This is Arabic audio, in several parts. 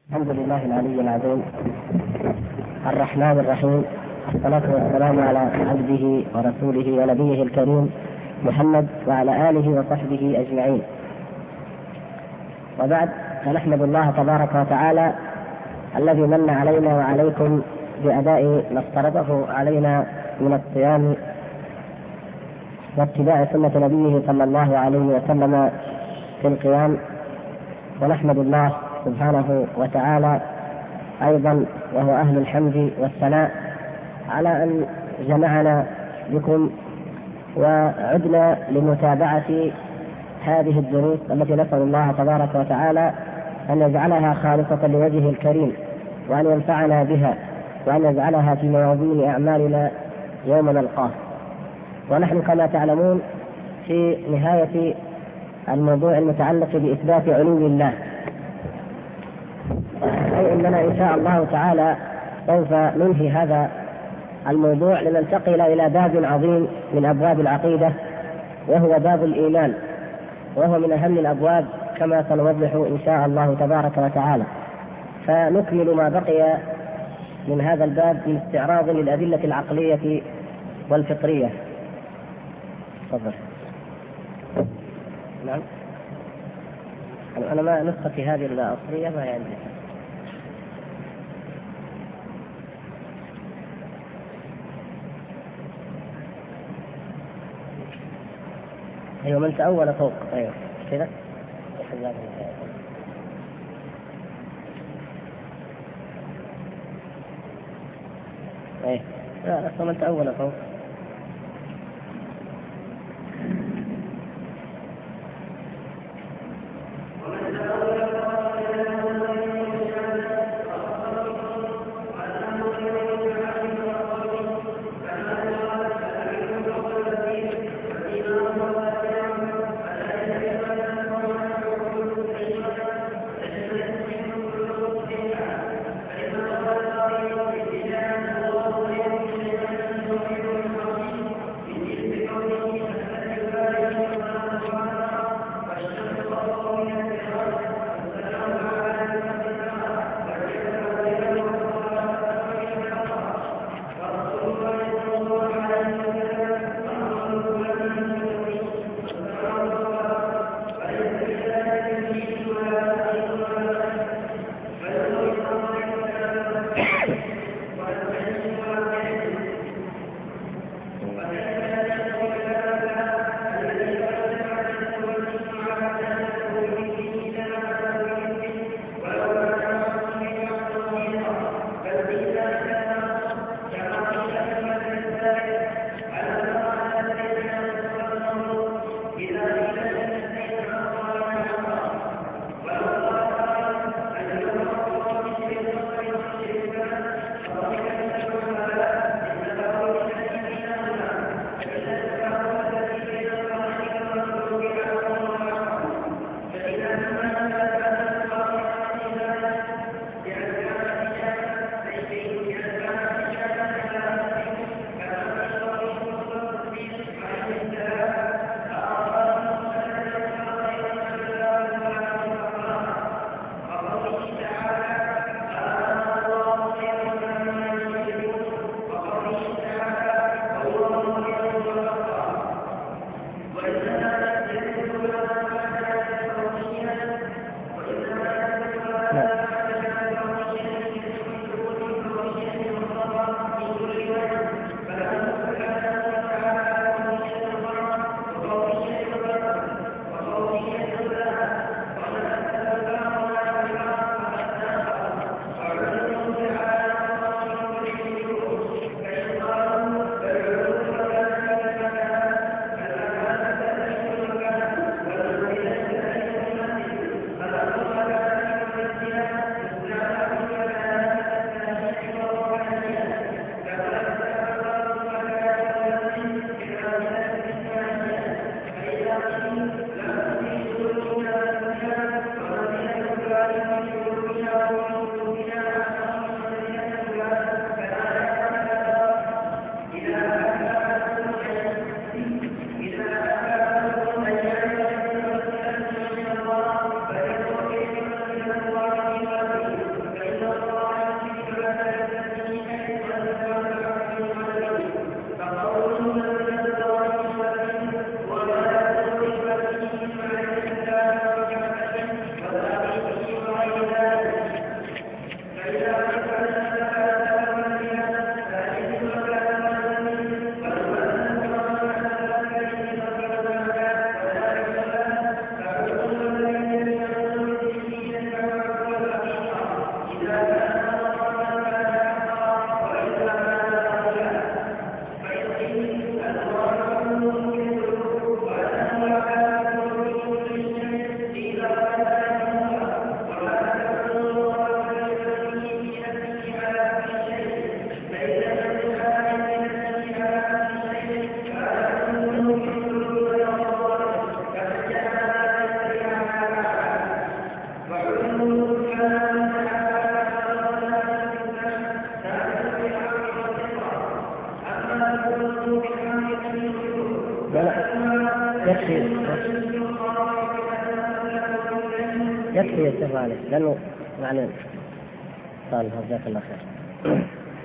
الحمد لله العلي العظيم الرحمن الرحيم، والصلاة والسلام على عبده ورسوله ونبيه الكريم محمد وعلى آله وصحبه أجمعين. وبعد، فنحمد الله تبارك وتعالى الذي من علينا وعليكم بأداء ما افترضه علينا من الصيام واتباع سنة نبيه صلى الله عليه وسلم في القيام. ونحمد الله سبحانه وتعالى أيضا وهو أهل الحمد والثناء على أن جمعنا بكم وعدنا لمتابعة هذه الدروس التي نسأل الله تبارك وتعالى أن يجعلها خالصة لوجهه الكريم، وأن ينفعنا بها، وأن يجعلها في موازين أعمالنا يوم نلقاه. ونحن كما تعلمون في نهاية الموضوع المتعلق بإثبات علو الله، أي أننا إن شاء الله تعالى سوف ننهي هذا الموضوع لننتقل إلى باب عظيم من أبواب العقيدة، وهو باب الإيمان، وهو من أهم الأبواب كما سنوضح إن شاء الله تبارك وتعالى. فنكمل ما بقي من هذا الباب من استعراض للأدلة العقلية والفطرية. تفضل. نعم، أنا ما نسختي هذه الأصلية ما عندي. أيوة، من تأول فوق. أيوة كذا. أيه، لا من تأول فوق. يكفي يا شيخ علي لأنه يعني قال جزاك الله خير.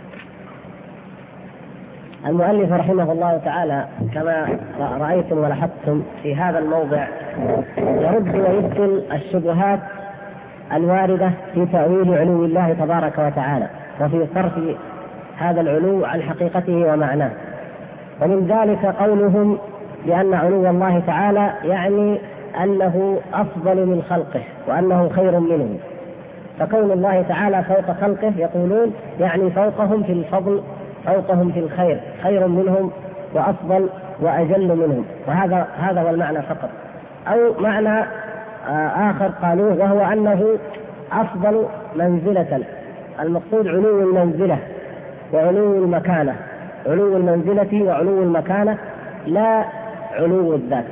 المؤلف رحمه الله تعالى كما رأيتم ولاحظتم في هذا الموضع يرد ويبطل الشبهات الواردة في تأويل علو الله تبارك وتعالى وفي صرف هذا العلو عن حقيقته ومعناه. ومن ذلك قولهم بأن علو الله تعالى يعني أنه أفضل من خلقه وأنه خير منهم، فكون الله تعالى فوق خلقه يقولون يعني فوقهم في الفضل، فوقهم في الخير، خير منهم وأفضل وأجل منهم، وهذا هو المعنى فقط. أو معنى آخر قالوه وهو أنه أفضل منزلة، المقصود علو المنزلة وعلو المكانة، علو المنزلة وعلو المكانة لا علو الذات.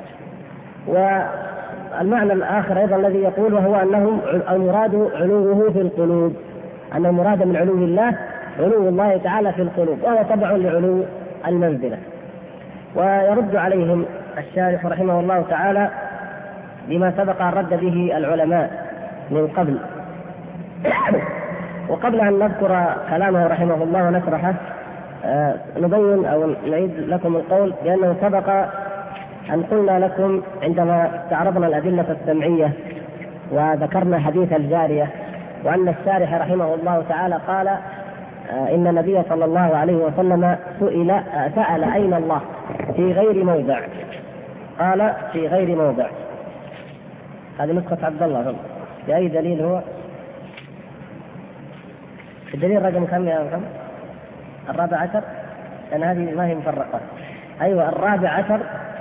والمعنى الآخر أيضا الذي يقول وهو أنه المراد علوه في القلوب، أن المراد من علو الله علو الله تعالى في القلوب وهو تبع لعلو المنزلة. ويرد عليهم الشارح رحمه الله تعالى بما سبق الرد به العلماء من قبل. وقبل أن نذكر كلامه رحمه الله ونشرحه نبين أو نعيد لكم القول بأنه سبق أن قلنا لكم عندما استعرضنا الأدلة السمعية وذكرنا حديث الجارية وأن الشارح رحمه الله تعالى قال إن النبي صلى الله عليه وسلم سأل أين الله في غير موضع، قال في غير موضع. هذه نسخة عبد الله. بأي دليل هو؟ الدليل رقم كم يا محمد؟ 14، لأن هذه ما هي مفرقة. أيوة 14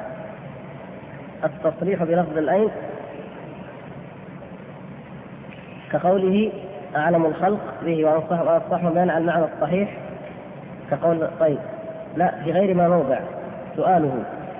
التصريح بلفظ الأين كقوله أعلم الخلق به وأصح بيان عن المعنى الصحيح كقول. طيب لا في غير ما موضع سؤاله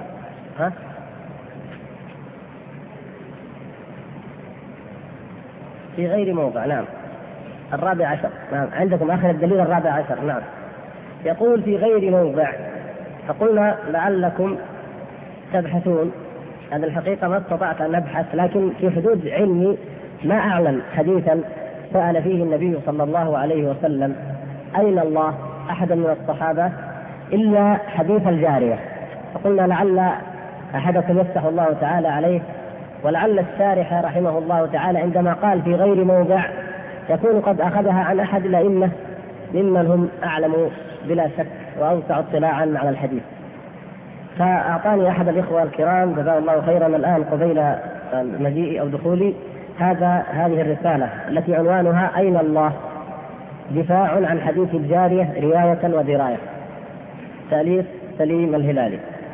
في غير موضع. نعم 14. نعم عندكم آخر الدليل 14. نعم يقول في غير موضع. فقلنا لعلكم تبحثون. هذا الحقيقة ما استطعت أن أبحث، لكن في حدود علمي ما أعلم حديثا سأل فيه النبي صلى الله عليه وسلم أين الله أحدا من الصحابة إلا حديث الجارية. فقلنا لعل أحدكم يفتح الله تعالى عليه، ولعل الشارح رحمه الله تعالى عندما قال في غير موضع يكون قد أخذها عن أحد الأئمة ممن هم أعلم بلا شك وأوسع اطلاعا على الحديث. فأعطاني أحد الإخوة الكرام جزاه الله خيرا الآن قبيل مجيئي أو دخولي هذه الرسالة التي عنوانها أين الله، دفاع عن حديث الجارية رواية ودراية، تأليف سليم الهلالي.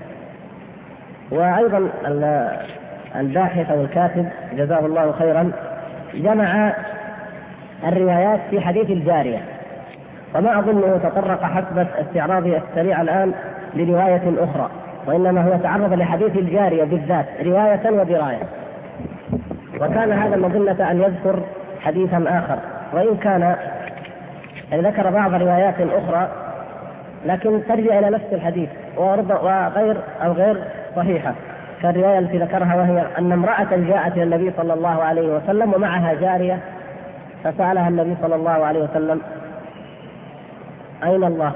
وأيضا الباحث أو الكاتب جزاه الله خيرا جمع الروايات في حديث الجارية، وما أظنه تطرق حسب استعراضي السريع الآن لرواية أخرى، وإنما هو تعرض لحديث الجارية بالذات رواية ودراية. وكان هذا مظنة أن يذكر حديثا آخر، وإن كان ذكر بعض روايات أخرى لكن ترجع إلى نفس الحديث غير صحيحة، كالرواية التي ذكرها وهي أن امرأة جاءت إلى النبي صلى الله عليه وسلم ومعها جارية فسألها النبي صلى الله عليه وسلم أين الله.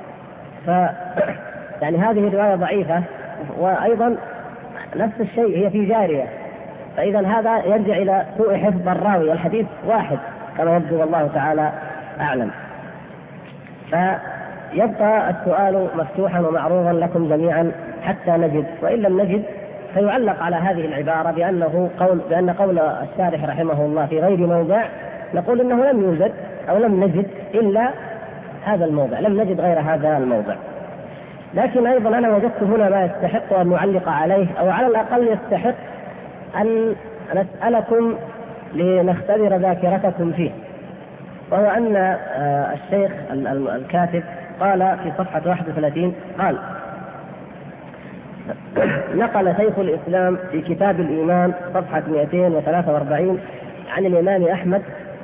يعني هذه الرواية ضعيفة، وأيضا نفس الشيء هي في جارية، فإذا هذا يرجع إلى سوء حفظ الراوي، الحديث واحد كما يبدو والله تعالى أعلم. فيبقى السؤال مفتوحا ومعروضا لكم جميعا حتى نجد، وإن لم نجد فيعلق على هذه العبارة بأن قول الشارح رحمه الله في غير موضع نقول إنه لم يوجد أو لم نجد إلا هذا الموضع، لم نجد غير هذا الموضع. لكن أيضا أنا وجدت هنا ما يستحق أن نعلق عليه، أو على الأقل يستحق أن نسألكم لنختبر ذاكرتكم فيه، وهو أن الشيخ الكاتب قال في صفحة 31 قال: نقل شيخ الإسلام في كتاب الإيمان صفحة 243 عن الإمام أحمد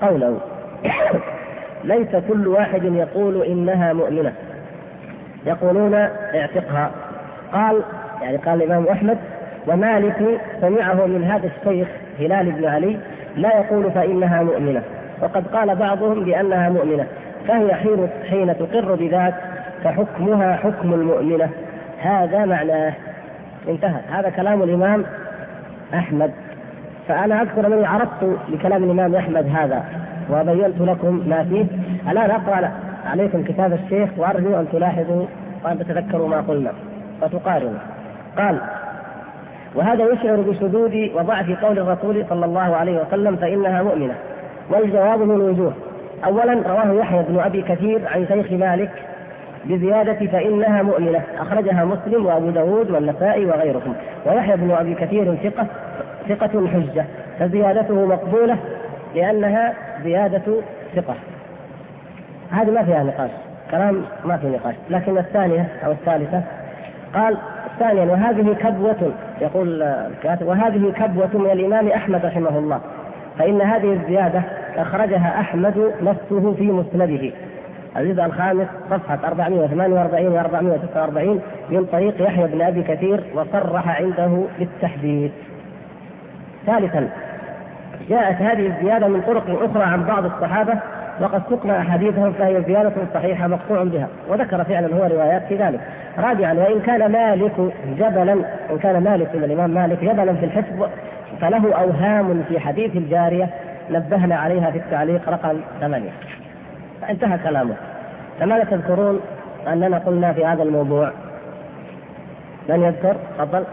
قوله ليس كل واحد يقول إنها مؤمنة يقولون اعتقها. قال الإمام أحمد ومالك سمعه من هذا الشيخ هلال بن علي لا يقول فإنها مؤمنة، وقد قال بعضهم بأنها مؤمنة، فهي حين تقر بذاك فحكمها حكم المؤمنة. هذا معناه. انتهى. هذا كلام الإمام أحمد. فأنا أذكر أنني عرضت لكلام الإمام أحمد هذا وبينت لكم ما فيه. الآن أقرأ عليكم كتاب الشيخ وأرجو أن تلاحظوا وأن تتذكروا ما قلنا وتقارنوا. قال: وهذا يشعر بشذوذ وضعف قول الرسول صلى الله عليه وسلم فإنها مؤمنة. والجواب من وجوه. أولا، رواه يحيى بن أبي كثير عن شيخ مالك بزيادة فإنها مؤمنة، أخرجها مسلم وأبو داود والنسائي وغيرهم. ويحيى بن أبي كثير ثقة حجة، فزيادته مقبولة لأنها زيادة ثقة. هذه ما فيها نقاش، كلام ما في نقاش. لكن الثانية أو الثالثة قال: ثانيا، وهذه كبوة، يقول الكاتب، وهذه كبوة من الإمام أحمد رحمه الله، فإن هذه الزيادة أخرجها أحمد نفسه في مسنده الجزء الخامس صفحة 448 و 449 من طريق يحيى بن أبي كثير، وصرح عنده بالتحديث. ثالثا، جاءت هذه الزيادة من طرق أخرى عن بعض الصحابة وقد سقنا أحاديثهم، فهي زيادة صحيحة مقطوع بها، وذكر فعلا هو روايات في ذلك. رابعا، وإن كان مالك جبلا، إن كان مالك الإمام مالك جبلا في الحفظ فله أوهام في حديث الجارية نبهنا عليها في التعليق رقم 8. فانتهى كلامه. فماذا تذكرون أننا قلنا في هذا الموضوع؟ من يذكر؟ تفضل.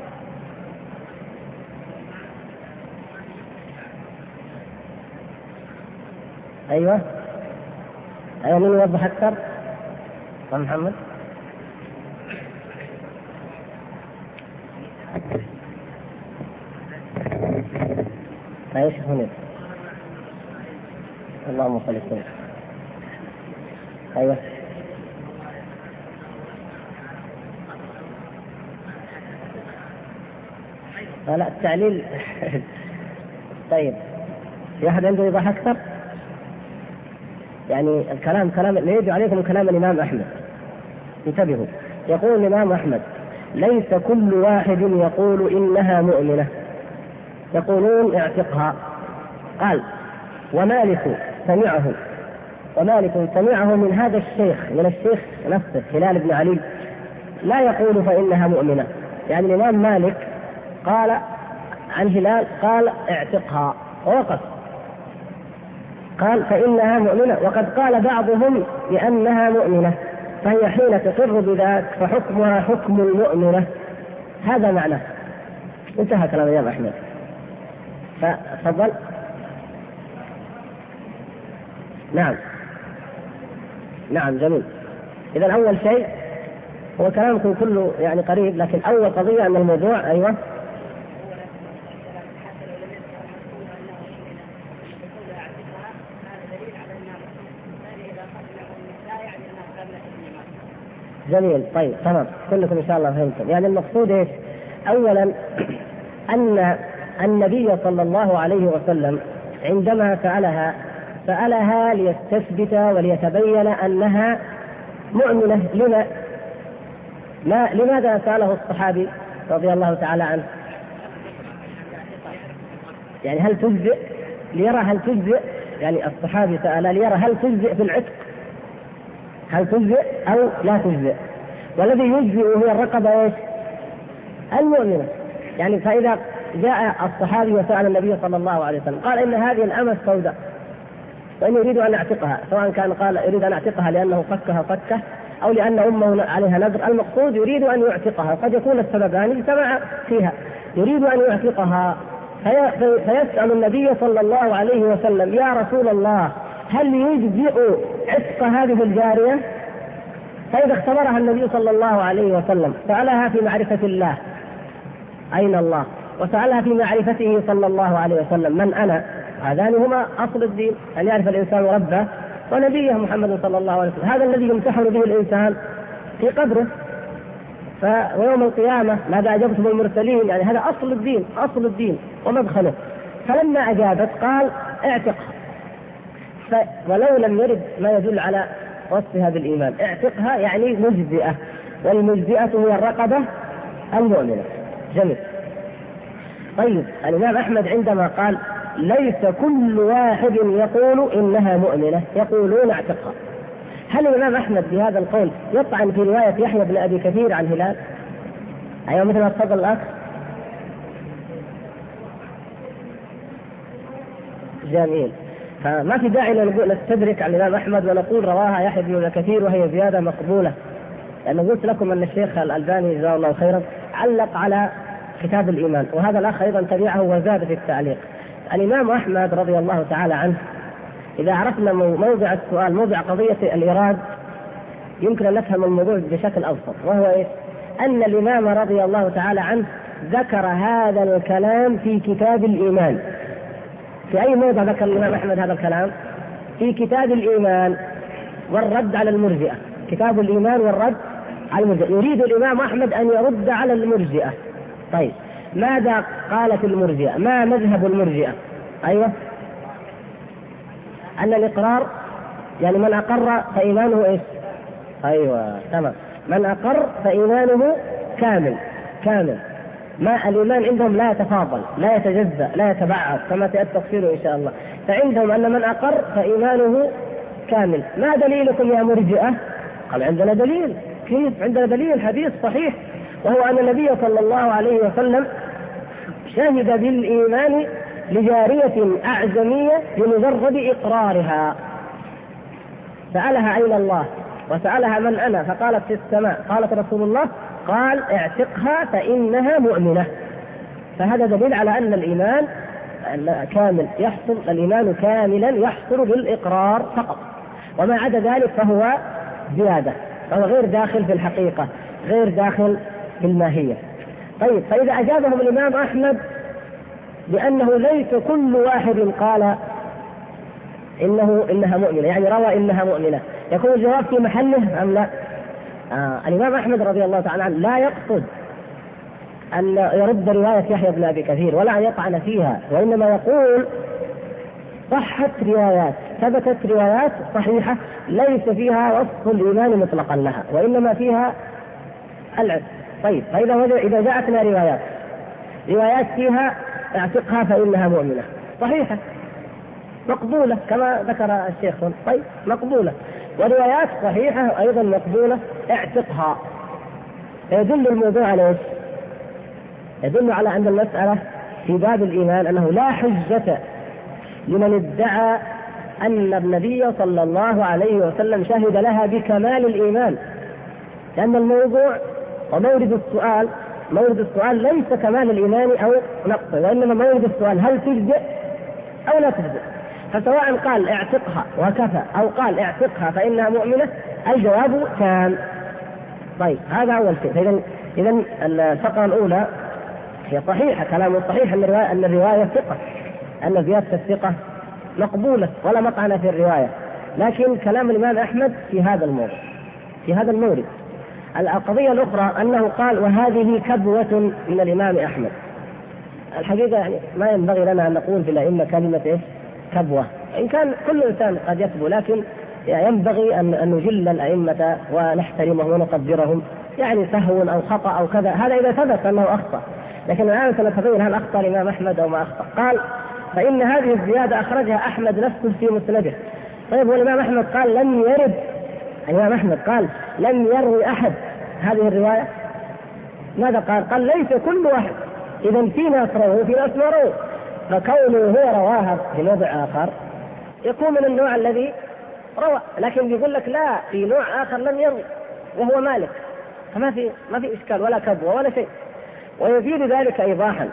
أيوة من يوضح أكثر؟ محمد. ايش هنا؟ اللهم صل وسلم. ايوه لا التعليل. طيب، في أحد عنده يوضح أكثر؟ يعني الكلام يجب عليكم كلام الإمام أحمد. انتبهوا. يقول الإمام أحمد: ليس كل واحد يقول إنها مؤمنة يقولون اعتقها. قال: ومالك سمعه من هذا الشيخ، من الشيخ نفسه هلال بن علي لا يقول فإنها مؤمنة. يعني الإمام مالك قال عن هلال قال اعتقها ووقف، قال فإنها مؤمنة، وقد قال بعضهم بأنها مؤمنة، فهي حين تقر بذاك فحكمها حكم المؤمنة. هذا معناه. انتهى كلام الإمام أحمد. فتفضل. نعم جميل. إذا أول شيء هو كلامكم كله يعني قريب، لكن أول قضية أن الموضوع أيوة جميل. طيب تمام، كلكم إن شاء الله فهمتم. يعني المقصود إيش؟ أولا أن النبي صلى الله عليه وسلم عندما سألها ليستثبت وليتبين أنها مؤمنة. لماذا سأله الصحابي رضي الله تعالى عنه؟ يعني هل تجزئ؟ ليرى هل تجزئ. يعني الصحابي سأل ليرى هل تجزئ في العتق، هل تجزئ أو لا تجزئ. والذي يجزئ هي الرقبة ايش؟ المؤمنة. يعني فإذا جاء الصحابي وسأل النبي صلى الله عليه وسلم قال إن هذه الأمة السوداء وإني أريد أن أعتقها، سواء كان قال يريد أن أعتقها لأنه فكه أو لأن أمه عليها نذر، المقصود يريد أن يعتقها، قد يكون السببان اجتمع فيها، يريد أن يعتقها. فيسأل النبي صلى الله عليه وسلم: يا رسول الله، هل يجزئ عتق هذه الجارية؟ فإذا اختبرها النبي صلى الله عليه وسلم سألها في معرفة الله أين الله، وسألها في معرفته صلى الله عليه وسلم من أنا. هذان هما أصل الدين، أن يعرف الإنسان ربه ونبيه محمد صلى الله عليه وسلم. هذا الذي يمتحن به الإنسان في قبره ويوم القيامة ماذا أجبتم المرسلين. يعني هذا أصل الدين ومدخله. فلما أجابت قال اعتق. ولو لم يرد ما يدل على وصفها بالإيمان. اعتقها يعني مجزئة، والمجزئة هي الرقبة المؤمنة. جميل. طيب الإمام أحمد عندما قال ليس كل واحد يقول إنها مؤمنة، يقولون اعتقها، هل الإمام أحمد بهذا القول يطعن في رواية يحيى بن أبي كثير عن هلال؟ أيوة مثل ما تفضل الأخ. جميل. فما في داعي نستدرك على الإمام أحمد ونقول رواها يحيى بن أبي كثير وهي زيادة مقبولة، لأن قلت لكم أن الشيخ الألباني جزاه الله خيرا علق على كتاب الإيمان، وهذا الأخ أيضا تبعه وزاد في التعليق. الإمام أحمد رضي الله تعالى عنه إذا عرفنا موضع السؤال، موضع قضية الإيراد، يمكن أن نفهم الموضوع بشكل أبسط، وهو إيه؟ أن الإمام رضي الله تعالى عنه ذكر هذا الكلام في كتاب الإيمان. في أي موضع ذكر الإمام أحمد هذا الكلام؟ في كتاب الإيمان والرد على المرجئة. كتاب الإيمان والرد على المرجئة. يريد الإمام أحمد أن يرد على المرجئة. طيب ماذا قالت المرجئة؟ ما مذهب المرجئة؟ أيوة، أن الإقرار يعني من أقر فإيمانه إيش؟ أيوة تمام، من أقر فإيمانه كامل. ما الإيمان عندهم لا يتفاضل، لا يتجزأ، لا يتبعض كما سيأتي تفسيره إن شاء الله. فعندهم أن من أقر فإيمانه كامل. ما دليلكم يا مرجئة؟ قال عندنا دليل. كيف عندنا دليل؟ حديث صحيح، وهو أن النبي صلى الله عليه وسلم شهد بالإيمان لجارية أعجمية بمجرد إقرارها، سألها أين الله وسألها من أنا، فقالت في السماء. قالت رسول الله قال اعتقها فإنها مؤمنة. فهذا دليل على أن الإيمان كامل يحصل، الإيمان كاملا يحصل بالإقرار فقط، وما عدا ذلك فهو زيادة، فهو غير داخل في الحقيقة، غير داخل في الماهية. طيب فإذا أجابهم الإمام أحمد بأنه ليس كل واحد قال إنها مؤمنة، يعني روى إنها مؤمنة، يكون الجواب في محله أم لا؟ الإمام أحمد رضي الله تعالى عنه لا يقصد أن يرد رواية يحيى بن أبي كثير ولا أن يطعن فيها، وإنما يقول صحت روايات، ثبتت روايات صحيحة ليس فيها وصف الإيمان مطلقا لها، وإنما فيها العلم. طيب فإذا جاءتنا روايات فيها اعتقها فإنها مؤمنة صحيحة مقبولة كما ذكر الشيخ، طيب مقبولة، وروايات صحيحة أيضا مقبولة اعتقها، يدل الموضوع على ايش؟ يدل على أن المسألة في باب الإيمان أنه لا حجة لمن ادعى أن النبي صلى الله عليه وسلم شهد لها بكمال الإيمان، لأن الموضوع ومورد السؤال ليس كمال الإيمان أو نقصه، وإنما مورد السؤال هل تجزئ أو لا تجزئ. فسواء قال اعتقها وكفى أو قال اعتقها فإنها مؤمنة، الجواب تام. طيب هذا أول شيء. إذا الفقرة الأولى هي صحيحة، كلام صحيح أن الرواية ثقة، أن زيادة الثقة مقبولة ولا مطعن في الرواية، لكن كلام الإمام أحمد في هذا المورد. القضية الأخرى أنه قال وهذه كبوة من الإمام أحمد. الحقيقة يعني ما ينبغي لنا أن نقول في الأئمة كلمة إيه؟ كبوة، إن كان كل إنسان قد يكبو، لكن ينبغي أن نجل الأئمة ونحترمهم ونقدرهم، يعني سهو أو خطأ أو كذا، هذا إذا ثبت أنه أخطأ، لكن الآن سنتبين هل أخطأ الإمام أحمد أو ما أخطأ. قال فإن هذه الزيادة أخرجها أحمد نفسه في مسنده. طيب والإمام أحمد قال لم يرد، الإمام أحمد قال لم يروي أحد هذه الرواية. ماذا قال؟ قال ليس كل واحد، إذا في ناس رووا في ناس ما رووا، فكونه هو رواها في موضع آخر يكون من النوع الذي روى، لكن يقول لك لا في نوع آخر لم يروي وهو مالك، فما في إشكال ولا كبوة ولا شيء. ويزيد ذلك إيضاحا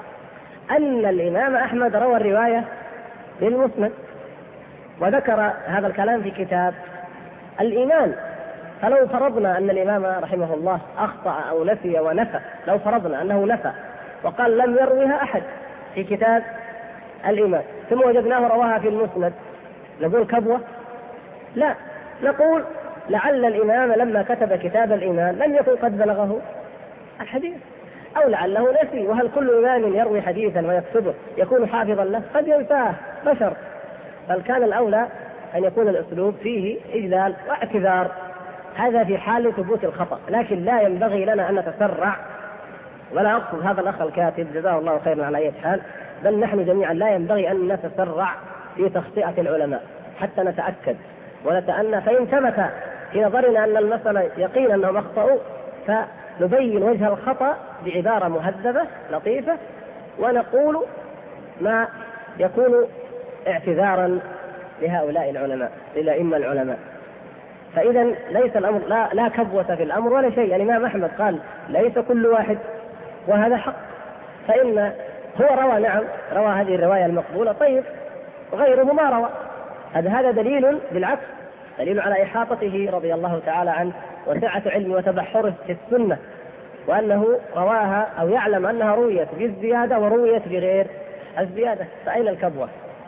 أن الإمام أحمد روى الرواية للمسند وذكر هذا الكلام في كتاب الإيمان. فلو فرضنا أن الإمام رحمه الله أخطأ أو نسي ونفى، لو فرضنا أنه نفى وقال لم يرويها أحد في كتاب الإيمان ثم وجدناه رواها في المسند، نقول كبوة؟ لا، نقول لعل الإمام لما كتب كتاب الإيمان لم يكن قد بلغه الحديث، أو لعله نسي، وهل كل إمام يروي حديثا ويكتبه يكون حافظا له؟ قد ينساه بشر. بل كان الأولى أن يكون الأسلوب فيه إجلال واعتذار، هذا في حال ثبوت الخطأ، لكن لا ينبغي لنا أن نتسرع، ولا أقصد هذا الأخ الكاتب جزاه الله خيرا على أي حال، بل نحن جميعا لا ينبغي أن نتسرع في تخطئة العلماء حتى نتأكد ونتأنى، فإن ثبت في نظرنا أن المسألة يقينا أنهم أخطأوا فنبين وجه الخطأ بعبارة مهذبة لطيفة، ونقول ما يكون اعتذارا لهؤلاء العلماء، للأئمة العلماء. فإذا ليس الأمر لا كبوة في الأمر ولا شيء. يعني الإمام أحمد قال ليس كل واحد، وهذا حق، فإن هو روى، نعم روى هذه الرواية المقبولة، طيب غيره ما روى، هذا دليل بالعكس، دليل على إحاطته رضي الله تعالى عنه وسعة علمه وتبحره في السنة، وأنه رواها أو يعلم أنها رويت بالزيادة ورويت بغير الزيادة، فأين الكبوة؟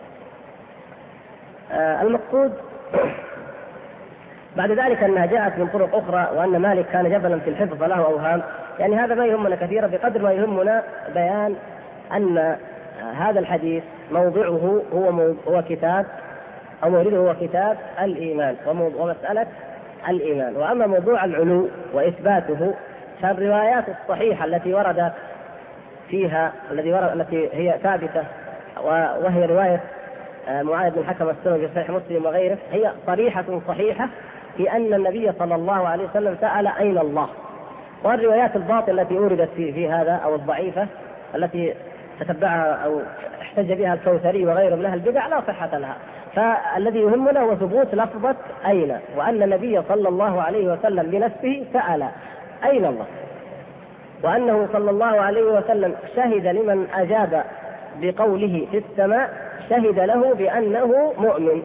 المقصود بعد ذلك أنها جاءت من طرق أخرى، وأن مالك كان جبلا في الحفظ فله أوهام، يعني هذا ما يهمنا كثيرا بقدر ما يهمنا بيان أن هذا الحديث موضعه هو كتاب، أو مورده هو كتاب الإيمان ومسألة الإيمان. وأما موضوع العلو وإثباته فالروايات الصحيحة التي وردت فيها التي هي ثابتة، وهي رواية معاذ بن الحكم السلمي في صحيح مسلم وغيره، هي صحيحة في أن النبي صلى الله عليه وسلم سأل أين الله. والروايات الباطلة التي أوردت في هذا أو الضعيفة التي تتبعها أو احتج بها الكوثري وغيره من أهل البدع لا صحة لها. فالذي يهمنا هو ثبوت لفظة أين، وأن النبي صلى الله عليه وسلم بنفسه سأل أين الله، وأنه صلى الله عليه وسلم شهد لمن أجاب بقوله في السماء، شهد له بأنه مؤمن.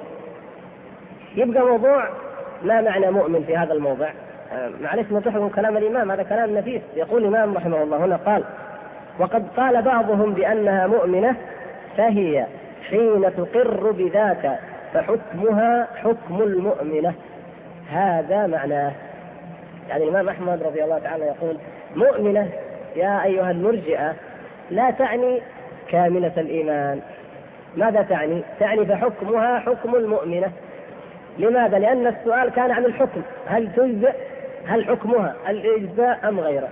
يبقى موضوع ما معنى مؤمن في هذا الموضع؟ معلش نتحكم كلام الإمام، هذا كلام نفيس. يقول الإمام رحمه الله هنا قال: وقد قال بعضهم بأنها مؤمنة فهي حين تقر بذاك فحكمها حكم المؤمنة. هذا معناه. يعني الإمام أحمد رضي الله تعالى يقول مؤمنة يا أيها المرجئة لا تعني كاملة الإيمان. ماذا تعني؟ تعني فحكمها حكم المؤمنة. لماذا؟ لأن السؤال كان عن الحكم، هل تجزئ، هل حكمها الإجزاء أم غيره؟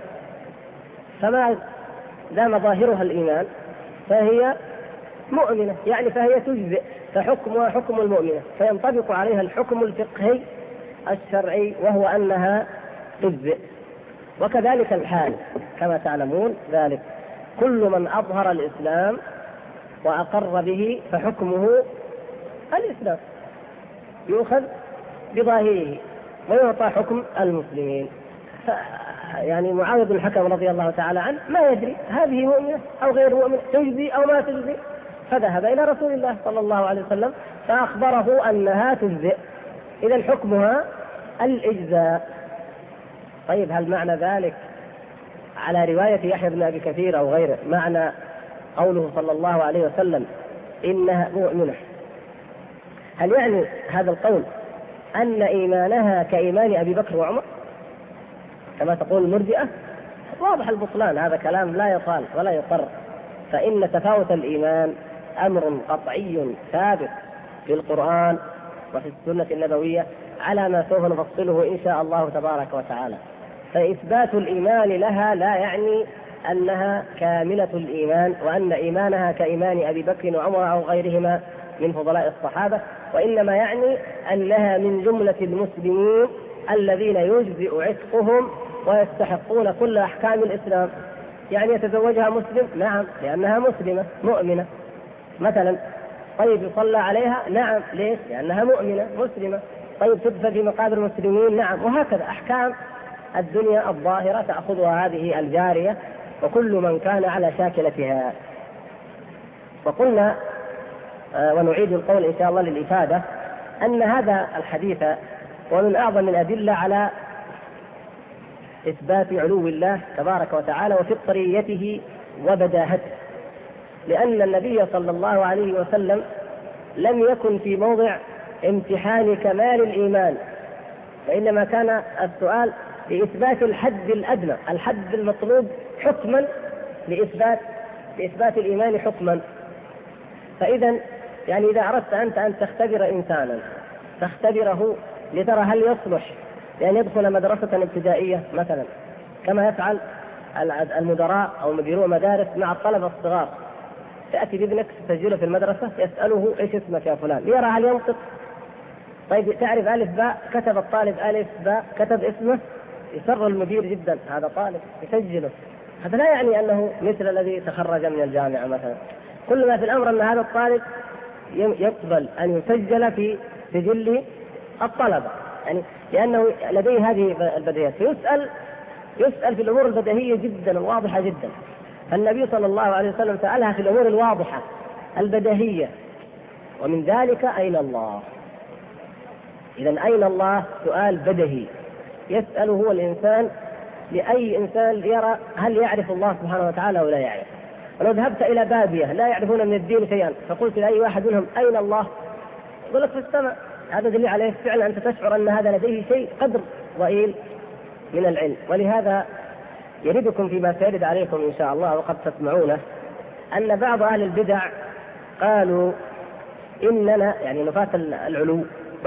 فما دام ظاهرها الإيمان فهي مؤمنة، يعني فهي تجزئ، فحكمها حكم المؤمنة، فينطبق عليها الحكم الفقهي الشرعي وهو أنها تجزئ. وكذلك الحال كما تعلمون ذلك، كل من أظهر الإسلام وأقر به فحكمه الإسلام، يؤخذ بظاهره ويعطى حكم المسلمين. يعني معاذ بن الحكم رضي الله تعالى عنه ما يدري هذه مؤمنة أو غير مؤمنة، تجزي أو ما تجزي، فذهب إلى رسول الله صلى الله عليه وسلم فأخبره أنها تجزئ، إذن حكمها الإجزاء. طيب هل معنى ذلك على رواية يحيى بن أبي كثير أو غيره معنى قوله صلى الله عليه وسلم إنها مؤمنة، هل يعني هذا القول أن إيمانها كإيمان أبي بكر وعمر كما تقول المرجئة؟ واضح البطلان، هذا كلام لا يطال ولا يقر. فإن تفاوت الإيمان أمر قطعي ثابت في القرآن وفي السنة النبوية على ما سوف نفصله إن شاء الله تبارك وتعالى. فإثبات الإيمان لها لا يعني أنها كاملة الإيمان وأن إيمانها كإيمان أبي بكر وعمر أو غيرهما من فضلاء الصحابة، وإنما يعني أنها من جملة المسلمين الذين يجزئ عتقهم ويستحقون كل أحكام الإسلام. يعني يتزوجها مسلم؟ نعم، لأنها مسلمة مؤمنة مثلا. طيب يصلى عليها؟ نعم، ليش؟ لأنها مؤمنة مسلمة. طيب تدفن في مقابر المسلمين؟ نعم. وهكذا أحكام الدنيا الظاهرة تأخذها هذه الجارية وكل من كان على شاكلتها. وقلنا ونعيد القول إن شاء الله للإفادة أن هذا الحديث ومن أعظم الأدلة على إثبات علو الله تبارك وتعالى وفطريته وبداهته، لأن النبي صلى الله عليه وسلم لم يكن في موضع امتحان كمال الإيمان، وإنما كان السؤال لإثبات الحد الأدنى، الحد المطلوب حكما لإثبات الإيمان حكما. فإذا يعني إذا أردت أنت أن تختبر إنسانا تختبره لترى هل يصلح لأن يدخل مدرسة ابتدائية مثلا، كما يفعل المدراء أو مديرو مدارس مع الطلبة الصغار. تأتي بابنك تسجله في المدرسة، يسأله ايش اسمك يا فلان، ليرى هل ينطق. طيب تعرف ألف باء، كتب الطالب ألف باء، كتب اسمه، يسر المدير جدا، هذا طالب يسجله. هذا لا يعني أنه مثل الذي تخرج من الجامعة مثلا. كل ما في الأمر أن هذا الطالب يقبل أن يسجل في سجل الطلبة، يعني لأنه لديه هذه البديهيات. يسأل في الأمور البديهية جدا الواضحة جدا. النبي صلى الله عليه وسلم سألها في الأمور الواضحة البديهية، ومن ذلك أين الله. إذن أين الله سؤال بديهي يسأله هو الإنسان لأي إنسان يرى هل يعرف الله سبحانه وتعالى ولا يعرف. ولو ذهبت إلى بادية لا يعرفون من الدين شيئا فقلت لأي واحد منهم أين الله، يقول لك في السماء. هذا دليل عليه فعلا أنت تشعر أن هذا لديه شيء قدر ضئيل من العلم. ولهذا يردكم فيما سيرد عليكم إن شاء الله وقد تسمعونه أن بعض أهل البدع قالوا إننا يعني نفاة العلو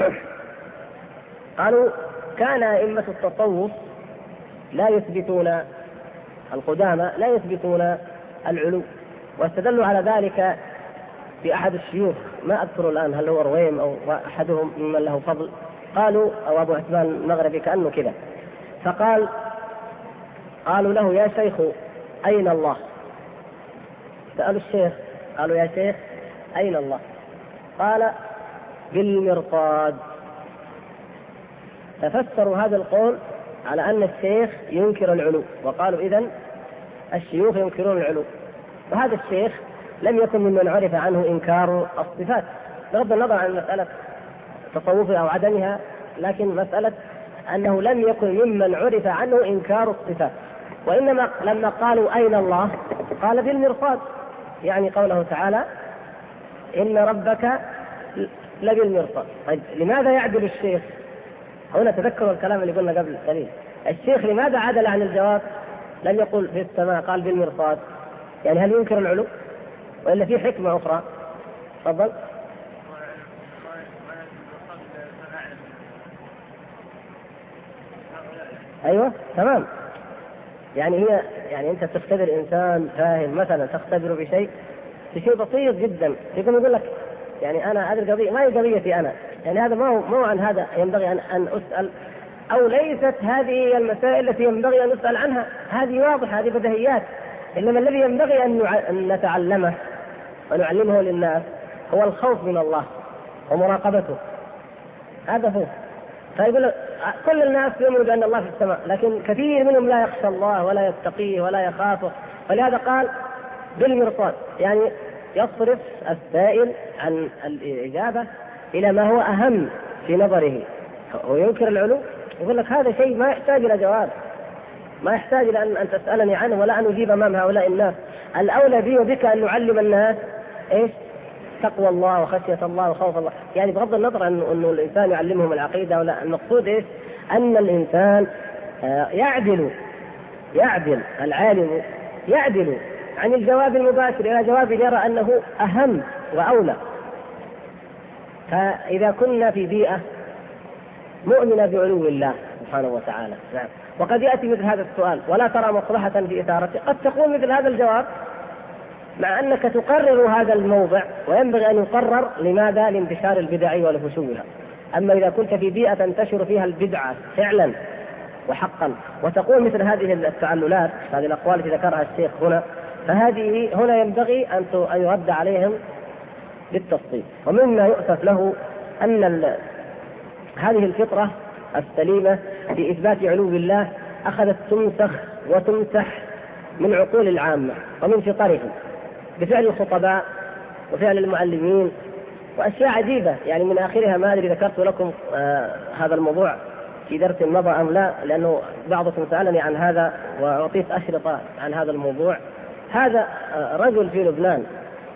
قالوا كان أئمة التصوف لا يثبتون القدامى لا يثبتون العلو، واستدلوا على ذلك بأحد الشيوخ ما أذكر الآن هل هو رويم أو أحدهم ممن له فضل، قالوا أو أبو عثمان المغربي كأنه كذا، قالوا له يا شيخ أين الله؟ سألوا الشيخ قالوا يا شيخ أين الله؟ قال بالمرصاد. ففسروا هذا القول على أن الشيخ ينكر العلو، وقالوا إذن الشيوخ ينكرون العلو. وهذا الشيخ لم يكن ممن عرف عنه إنكار الصفات بغض النظر عن مسألة تصوفها أو عدمها، لكن مسألة أنه لم يكن ممن عرف عنه إنكار الصفات، وإنما لما قالوا أين الله قال بالمرصاد، يعني قوله تعالى إن ربك لبالمرصاد. طيب لماذا يعدل الشيخ هنا؟ تذكروا الكلام اللي قلنا قبل قليل، الشيخ لماذا عدل عن الجواب؟ لم يقل في السماء، قال بالمرصاد. يعني هل ينكر العلو وإلا في حكمة أخرى؟ تفضل. أيوة تمام. يعني أنت تختبر إنسان فاهم مثلا، تختبره بشيء بسيط جدا، يقول لك يعني أنا هذه القضية ما هي قضيتي أنا، يعني هذا ما هو عن هذا ينبغي أن أسأل، أو ليست هذه المسائل التي ينبغي أن أسأل عنها، هذه واضحة، هذه بديهيات. إنما الذي ينبغي أن نتعلمه ونعلمه للناس هو الخوف من الله ومراقبته، هذا هو. فيقول كل الناس يؤمنوا بأن الله في السماء، لكن كثير منهم لا يخشى الله ولا يتقيه ولا يخافه، ولهذا قال بالمرصاد، يعني يصرف السائل عن الإجابة إلى ما هو أهم في نظره. وينكر العلو يقول لك هذا شيء ما يحتاج إلى جواب، ما يحتاج إلى أن تسألني عنه ولا أن أجيب أمام هؤلاء الناس. الأولى بي وبك أن نعلم الناس إيش؟ تقوى الله وخشية الله وخوف الله، يعني بغض النظر أنه الإنسان يعلمهم العقيدة ولا، المقصود إيش؟ أن الإنسان يعدل العالم يعدل عن الجواب المباشر إلى جواب يرى أنه أهم وأولى. فإذا كنا في بيئة مؤمنة بعلو الله سبحانه وتعالى، نعم، وقد يأتي مثل هذا السؤال ولا ترى مصلحة في إثارته، قد تقول مثل هذا الجواب مع أنك تقرر هذا الموضع، وينبغي أن يقرر لماذا؟ لانتشار البدع ولفشوها. أما إذا كنت في بيئة تنتشر فيها البدعة فعلا وحقا وتقول مثل هذه التعللات، هذه الأقوال التي ذكرها الشيخ هنا، فهذه هنا ينبغي أن يرد عليهم بالتفصيل. ومما يؤسف له أن هذه الفطرة السليمة في إثبات علو الله أخذت تمسخ وتمسح من عقول العامة ومن فطرهم بفعل الخطباء وفعل المعلمين وأشياء عجيبة. يعني من آخرها ما أدري ذكرت لكم هذا الموضوع في درس مضى أم لا، لأنه بعضكم سألني عن هذا وأعطيت أشرطة عن هذا الموضوع. هذا رجل في لبنان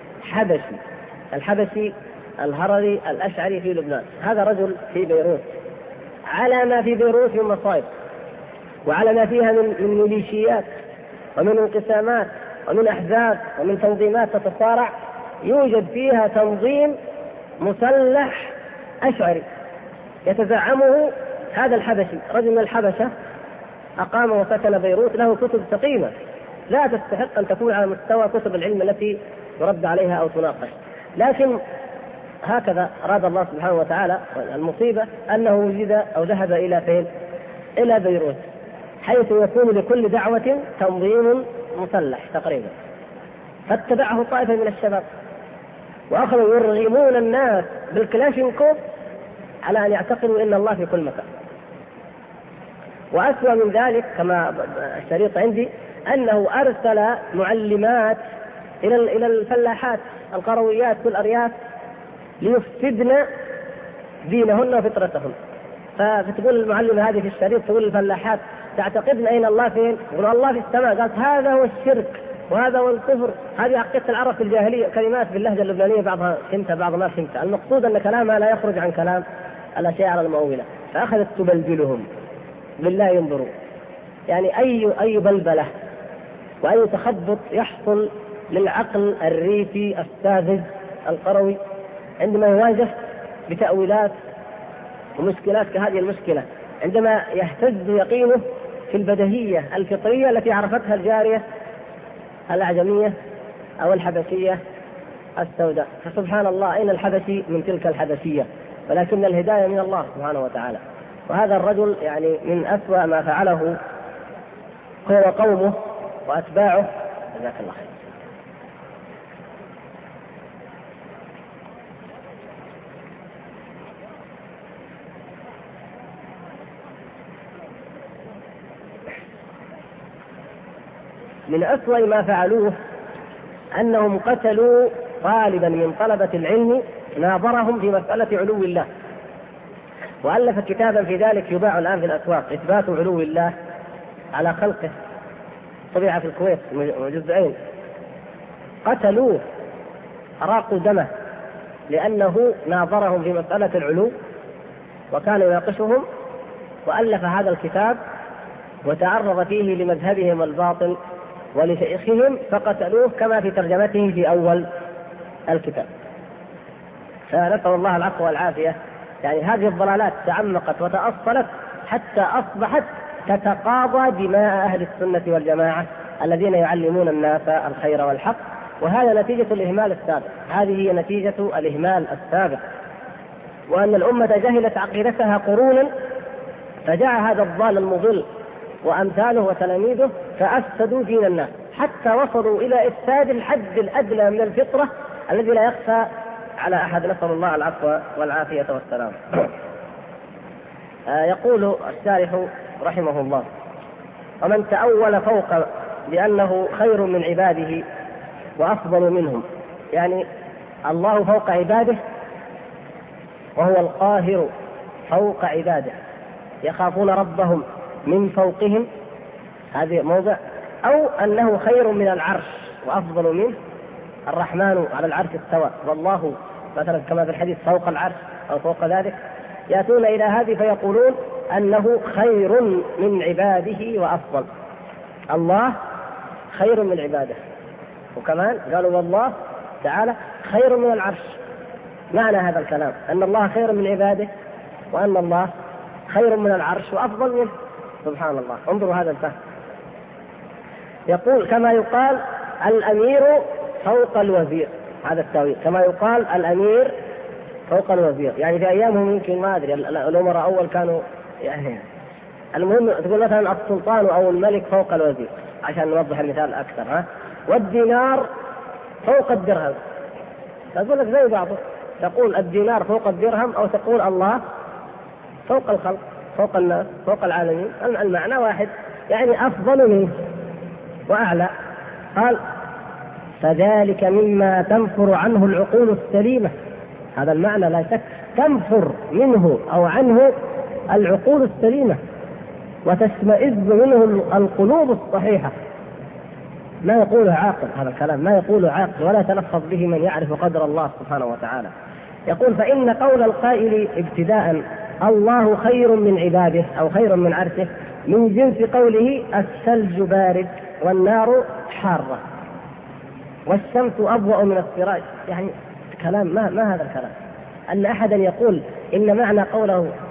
الحبشي الهرري الأشعري في لبنان، هذا رجل في بيروت، على ما في بيروت من مصائب وعلى ما فيها من ميليشيات ومن انقسامات ومن أحزاب ومن تنظيمات تتصارع، يوجد فيها تنظيم مسلح أشعري يتزعمه هذا الحبشي، رجل من الحبشة أقام وسكن بيروت، له كتب ثقيلة لا تستحق أن تكون على مستوى كتب العلم التي يرد عليها أو تناقش، لكن هكذا أراد الله سبحانه وتعالى. المصيبة أنه وجد أو ذهب إلى فين؟ إلى بيروت، حيث يكون لكل دعوة تنظيم مسلح تقريبا، فاتبعه طائفة من الشباب وأخذوا يرغمون الناس بالكلاشينكوف على أن يعتقدوا أن الله في كل مكان. وأسوأ من ذلك كما الشريط عندي أنه أرسل معلمات إلى الفلاحات القرويات في الأرياف ليفسدن دينهن وفطرتهن. فتقول المعلمة هذه في الشريط، تقول الفلاحات تعتقدن أين الله فين؟ يقول الله في السماء. قالت هذا هو الشرك وهذا هو الكفر. هذه عقيدة العرب في الجاهلية، كلمات باللهجة اللبنانية بعضها فهمتها بعض ما فهمتها. المقصود أن كلامها لا يخرج عن كلام الأشاعرة المؤولة، فأخذت تبلبلهم بالله ينظروا. يعني أي بلبلة وأي تخبط يحصل للعقل الريفي الساذج القروي عندما يواجه بتأويلات ومشكلات كهذه المشكلة، عندما يهتز يقينه في البديهية الفطرية التي عرفتها الجارية الأعجمية أو الحبشية السوداء. فسبحان الله، أين الحبشي من تلك الحبشية؟ ولكن الهداية من الله سبحانه وتعالى. وهذا الرجل يعني من أسوأ ما فعله هو وقومه وأتباعه. جزاك الله خير. من أسوأ ما فعلوه أنهم قتلوا طالبا من طلبة العلم ناظرهم في مسألة علو الله، وألف كتابا في ذلك يباع الآن في الأسواق، إثبات علو الله على خلقه، طبع في الكويت جزئين. قتلوه، أراقوا دمه لأنه ناظرهم في مسألة العلو وكان يناقشهم، وألف هذا الكتاب وتعرض فيه لمذهبهم الباطل ولشيخهم فقتلوه كما في ترجمته في أول الكتاب. فنسأل الله العفو والعافية. يعني هذه الضلالات تعمقت وتأصلت حتى أصبحت تتقاضى دماء أهل السنة والجماعة الذين يعلمون الناس الخير والحق، وهذا نتيجة الإهمال السابق. هذه هي نتيجة الإهمال السابق، وأن الأمة جهلت عقيدتها قرونا، فجاء هذا الضال المضل وأمثاله وتلاميذه فأفسدوا دين الناس حتى وصلوا إلى إفساد الحد الأدنى من الفطرة الذي لا يخفى على أحد. نسأل الله العفو والعافية والسلام. يقول الشارح رحمه الله: ومن تأول فوق بأنه خير من عباده وأفضل منهم، يعني الله فوق عباده وهو القاهر فوق عباده، يخافون ربهم من فوقهم، هذه موضع، أو أنه خير من العرش وأفضل منه، الرحمن على العرش استوى والله مثلا كما في الحديث فوق العرش أو فوق ذلك. يأتون إلى هذه فيقولون أنه خير من عباده وأفضل. الله خير من عباده، وكمان قالوا والله تعالى خير من العرش. معنى هذا الكلام أن الله خير من عباده وأن الله خير من العرش وأفضل منه. سبحان الله، انظروا هذا الفهم. يقول كما يقال الأمير فوق الوزير، هذا التأويل، كما يقال الأمير فوق الوزير، يعني في أيامهم يمكن ما أدري الأمراء أول كانوا يعني المهم تقول مثلا السلطان أو الملك فوق الوزير عشان نوضح المثال أكثر، والدينار فوق الدرهم. تقول لك زي بعضه، تقول الدينار فوق الدرهم أو تقول الله فوق الخلق فوق الناس فوق العالمين، المعنى واحد، يعني أفضل منه وأعلى. قال فذلك مما تنفر عنه العقول السليمة، هذا المعنى لا شك، تنفر منه أو عنه العقول السليمة وتشمئز منه القلوب الصحيحة. ما يقوله عاقل، هذا الكلام ما يقوله عاقل ولا يتلفظ به من يعرف قدر الله سبحانه وتعالى. يقول فإن قول القائل ابتداء الله خير من عباده أو خير من عرشه من جنس قوله الثلج بارد والنار حارة والشمس أضوأ من السراج. يعني كلام ما هذا الكلام؟ أن أحدا يقول إن معنى قوله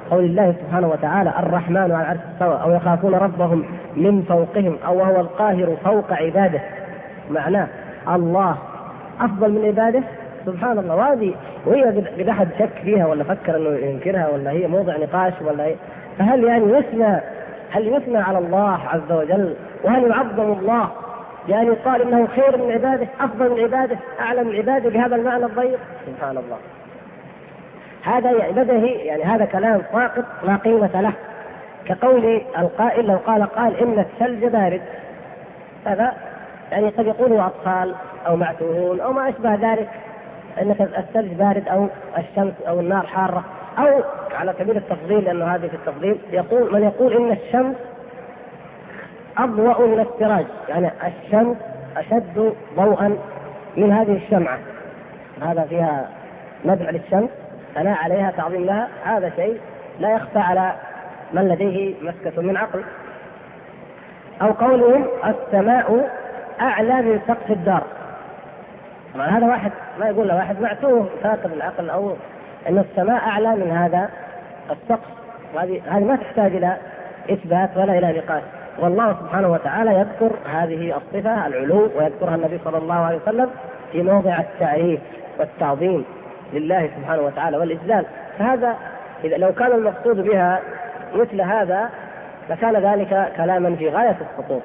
قول الله سبحانه وتعالى الرحمن على العرش استوى، أو يخافون ربهم من فوقهم، أو وهو القاهر فوق عباده. معناه الله أفضل من عباده سبحان الله. وهي قد أحد شك فيها ولا فكر أنه ينكرها ولا هي موضع نقاش ولا هي، فهل يعني هل يثنى على الله عز وجل وهل يعظم الله؟ يعني قال إنه خير من عباده، أفضل من عباده، أعلى من عباده بهذا المعنى الضيق؟ سبحان الله. هذا بدهي، يعني هذا كلام ساقط لا قيمة له، كقول القائل لو قال إن الثلج بارد، هذا يعني قد يقوله أطفال أو معتوهون أو ما أشبه ذلك، أن الثلج بارد أو الشمس أو النار حارة، أو على سبيل التفضيل لأنه هذه في التفضيل من يقول إن الشمس أضوأ من السراج، يعني الشمس أشد ضوءا من هذه الشمعة، هذا فيها مدح للشمس، ثناء عليها، تعظيم لها. هذا شيء لا يخفى على من لديه مسكة من عقل. أو قولهم السماء أعلى من سقف الدار، طبعا هذا واحد ما يقول له واحد معتوه فاقد العقل، أو أن السماء أعلى من هذا السقف، هذه ما تحتاج إلى إثبات ولا إلى نقاش. والله سبحانه وتعالى يذكر هذه الصفة العلو، ويذكرها النبي صلى الله عليه وسلم في موضع التعريف والتعظيم لله سبحانه وتعالى والإجلال. فهذا إذا لو كان المقصود بها مثل هذا لكان ذلك كلاما في غاية الخطوط.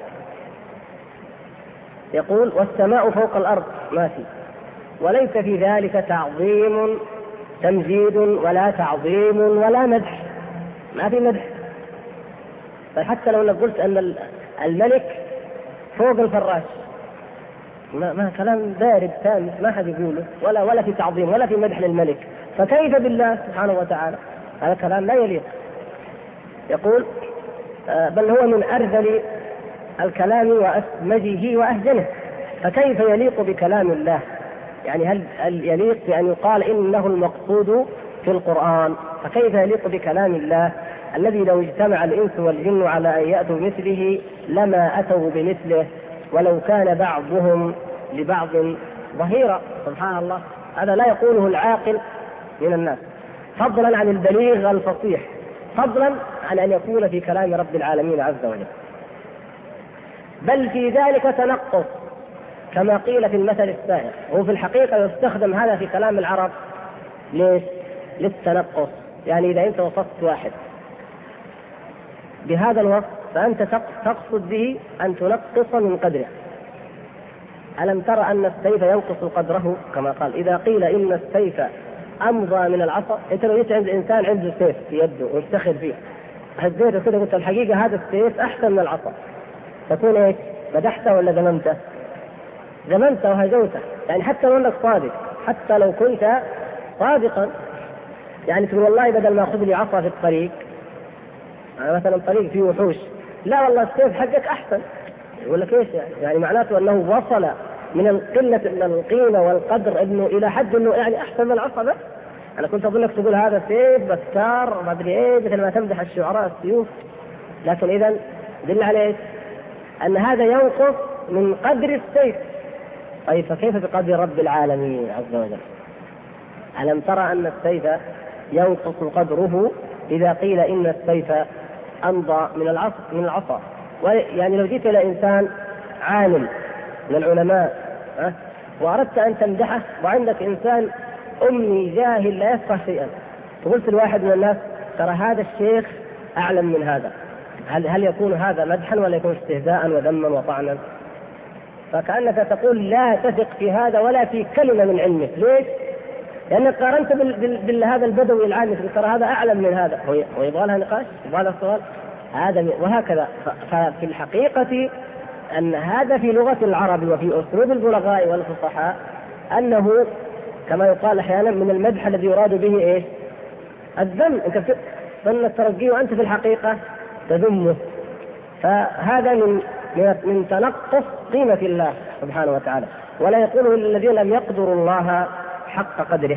يقول والسماء فوق الأرض ما في، وليس في ذلك تعظيم تمجيد ولا تعظيم ولا مدح، ما في مدح. فحتى لو قلت أن الملك فوق الفراش، ما كلام بارد ثاني ما حد يقوله، ولا في تعظيم ولا في مدح للملك، فكيف بالله سبحانه وتعالى؟ هذا كلام لا يليق. يقول بل هو من أرذل الكلام وأسمجه وأهجنه، فكيف يليق بكلام الله؟ يعني هل يليق بأن يقال إنه المقصود في القرآن؟ فكيف يليق بكلام الله الذي لو اجتمع الإنس والجن على أن يأتوا مثله لما أتوا بمثله ولو كان بعضهم لبعض ظهيرا؟ سبحان الله، هذا لا يقوله العاقل من الناس، فضلا عن البليغ الفصيح، فضلا عن أن يكون في كلام رب العالمين عز وجل. بل في ذلك تنقص كما قيل في المثل السائر. وفي الحقيقة يستخدم هذا في كلام العرب ليش؟ للتنقص. يعني إذا أنت وصفت واحد بهذا الوصف فأنت تقصد به أن تنقص من قدره. ألم ترى أن السيف ينقص قدره؟ كما قال إذا قيل إن السيف أمضى من العصا. أنت لو جيت عند إنسان عنده سيف في يده ويفتخر فيه، هزيته كده قلت الحقيقة هذا السيف أحسن من العصا، تكون إيش؟ مدحته ولا ذممته؟ ذممته وهجوته. يعني حتى لو أنك صادق، حتى لو كنت صادقا، يعني تقول والله بدل ما أخذ لي عصا في الطريق، مثلا طريق فيه وحوش، لا والله السيف حقك أحسن، يقول لك إيش يعني معناته أنه وصل من القلة من القيمة والقدر إنه إلى حد إنه يعني أحسن من العصا. بس أنا كنت أظنك تقول هذا سيف بكار ما أدري إيه، مثل ما تمدح الشعراء السيوف، لكن إذا دل عليه أن هذا ينقص من قدر السيف. طيب فكيف بقدر رب العالمين عز وجل؟ ألم ترى أن السيف ينقص قدره إذا قيل إن السيف أمضى من العصا؟ يعني لو جيت إلى إنسان عالم من العلماء وأردت أن تمدحه، وعندك إنسان أمي جاهل لا يفقه شيئا، وقلت لواحد من الناس ترى هذا الشيخ أعلم من هذا، هل يكون هذا مدحا ولا يكون استهزاء وذما وطعنا؟ فكأنك تقول لا تثق في هذا ولا في كلمة من علمه. ليش؟ لأنك قارنت بهذا البدوي العامي، ترى هذا أعلم من هذا، ويبغى لها نقاش، يبغى لها سؤال، هذا وهكذا. ففي الحقيقة أن هذا في لغة العرب وفي أسلوب البلغاء والفصحاء أنه كما يقال أحيانا من المدح الذي يراد به إيش؟ الذم. أنت ظن الترقي وأنت في الحقيقة تذمه. فهذا من تنقص قيمة الله سبحانه وتعالى، ولا يقوله الذين لم يقدروا الله حق قدره.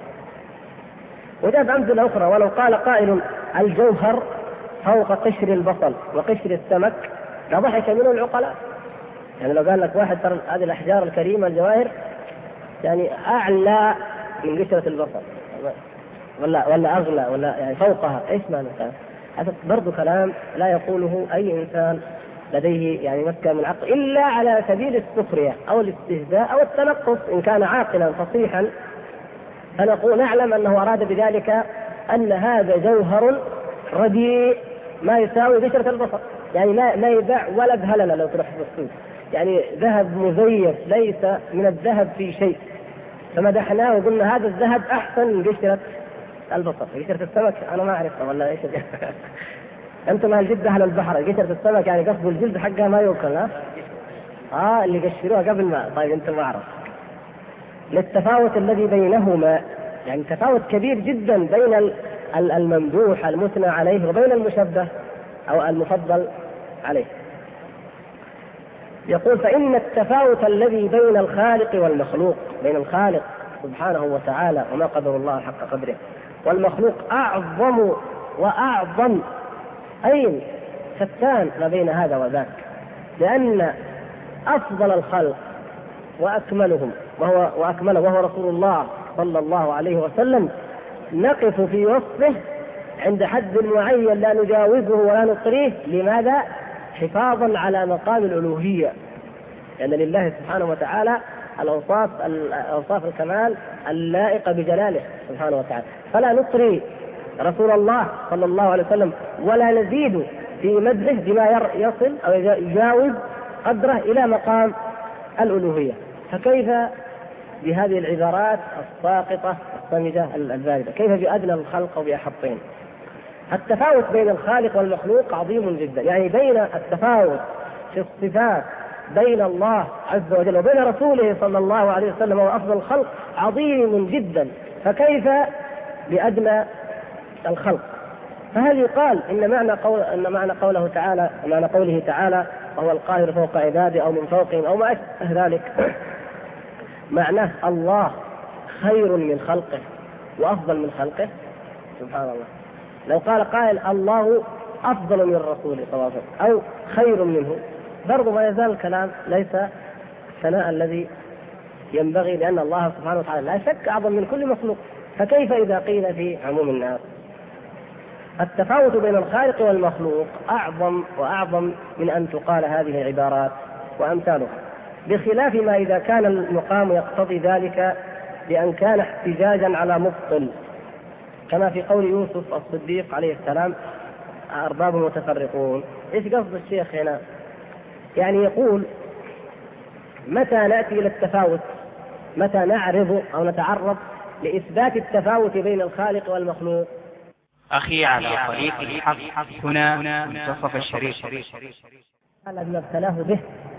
وجاء بأمثلة أخرى ولو قال قائل الجوهر فوق قشر البصل وقشر السمك لضحك منه العقلاء. يعني لو قال لك واحد ترى هذه الأحجار الكريمة الجواهر يعني أعلى من قشرة البصل، ولا أغلى ولا يعني فوقها، إيش معنى الكلام؟ هذا برضو كلام لا يقوله أي إنسان لديه يعني مسكن من العقل إلا على سبيل السخرية أو الاستهزاء أو التنقص. إن كان عاقلا فصيحا فنقول نعلم أنه أراد بذلك أن هذا جوهر رديء ما يساوي قشرة البصر، يعني ما يباع ولا بهللة لو تروح في السوق، يعني ذهب مزيف ليس من الذهب في شيء، فمدحناه وقلنا هذا الذهب أحسن من قشرة البصر. قشرة السمك أنا ما أعرفها ولا إيش أنتم أهل جدة أهل البحر، قشرة السمك يعني قصد الجلد حقها ما يوكل، اللي قشروها قبل ما. طيب أنتم ما أعرف للتفاوت الذي بينهما، يعني تفاوت كبير جدا بين الممدوح المثنى عليه وبين المشبه أو المفضل عليه. يقول فإن التفاوت الذي بين الخالق والمخلوق، بين الخالق سبحانه وتعالى وما قدر الله حق قدره والمخلوق أعظم وأعظم، أي فتان ما بين هذا وذاك، لأن أفضل الخلق وأكملهم وهو رسول الله صلى الله عليه وسلم نقف في وصفه عند حد معين لا نجاوزه ولا نطريه. لماذا؟ حفاظا على مقام الألوهية، لأن يعني لله سبحانه وتعالى أوصاف الكمال اللائقة بجلاله سبحانه وتعالى، فلا نطري رسول الله صلى الله عليه وسلم ولا نزيد في مدحه بما يصل أو يجاوز قدره إلى مقام الألوهية. فكيف بهذه العبارات الساقطة الصامدة الباردة؟ كيف بأدنى الخلق وبأحطين؟ التفاوت بين الخالق والمخلوق عظيم جدا، يعني بين التفاوت في الصفات بين الله عز وجل وبين رسوله صلى الله عليه وسلم وأفضل الخلق عظيم جدا، فكيف بأدنى الخلق؟ فهل يقال إن معنى قوله تعالى، معنى قوله تعالى وهو القاهر فوق عباده أو من فوقهم أو ما أشبه ذلك، معناه الله خير من خلقه وأفضل من خلقه؟ سبحان الله. لو قال قائل الله أفضل من الرسول صلى الله عليه وسلم أو خير منه، برضو ما يزال الكلام ليس الثناء الذي ينبغي، لأن الله سبحانه وتعالى لا شك أعظم من كل مخلوق. فكيف إذا قيل في عموم الناس؟ التفاوت بين الخالق والمخلوق أعظم وأعظم من أن تقال هذه العبارات وأمثالها، بخلاف ما إذا كان المقام يقتضي ذلك بأن كان احتجاجا على مبطل، كما في قول يوسف الصديق عليه السلام أرباب متفرقون. إيش قصد الشيخ هنا؟ يعني يقول متى نأتي إلى التفاوت، متى نعرض أو نتعرض لإثبات التفاوت بين الخالق والمخلوق؟ أخي على طريق الحق هنا منتصف الشريط الذي ابتلاه به،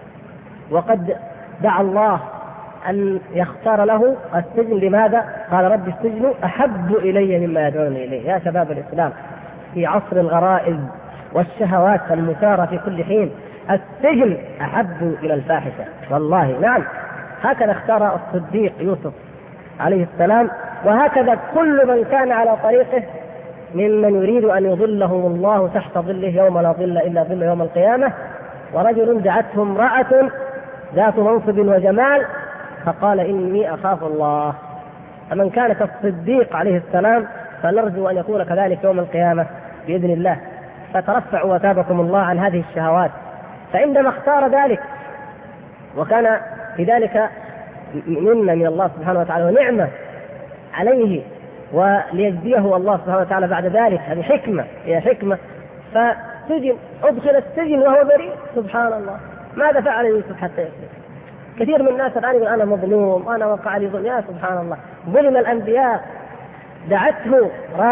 وقد دعا الله أن يختار له السجن. لماذا؟ قال رب السجن أحب إلي مما يدعوني إليه. يا شباب الإسلام، في عصر الغرائز والشهوات المثارة في كل حين السجن أحب إلى الفاحشة، والله نعم. هكذا اختار الصديق يوسف عليه السلام، وهكذا كل من كان على طريقه ممن يريد أن يظلهم الله تحت ظله يوم لا ظل إلا ظل يوم القيامة. ورجل دعته امرأة ذات منصب وجمال فقال إني أخاف الله. فمن كان كالصديق عليه السلام فنرجو أن يكون كذلك يوم القيامة بإذن الله. فترفعوا وتابكم الله عن هذه الشهوات. فعندما اختار ذلك وكان في ذلك منا من الله سبحانه وتعالى ونعمة عليه، وليجزيه الله سبحانه وتعالى بعد ذلك، هذه حكمة، هي حكمة. فسجن، أدخل السجن وهو بريء. سبحان الله، ماذا فعل يوسف حتى يسجن؟ كثير من الناس الآن يقول أنا مظلوم، أنا وقع لي ظلم. يا سبحان الله، ظلم الأنبياء، دعته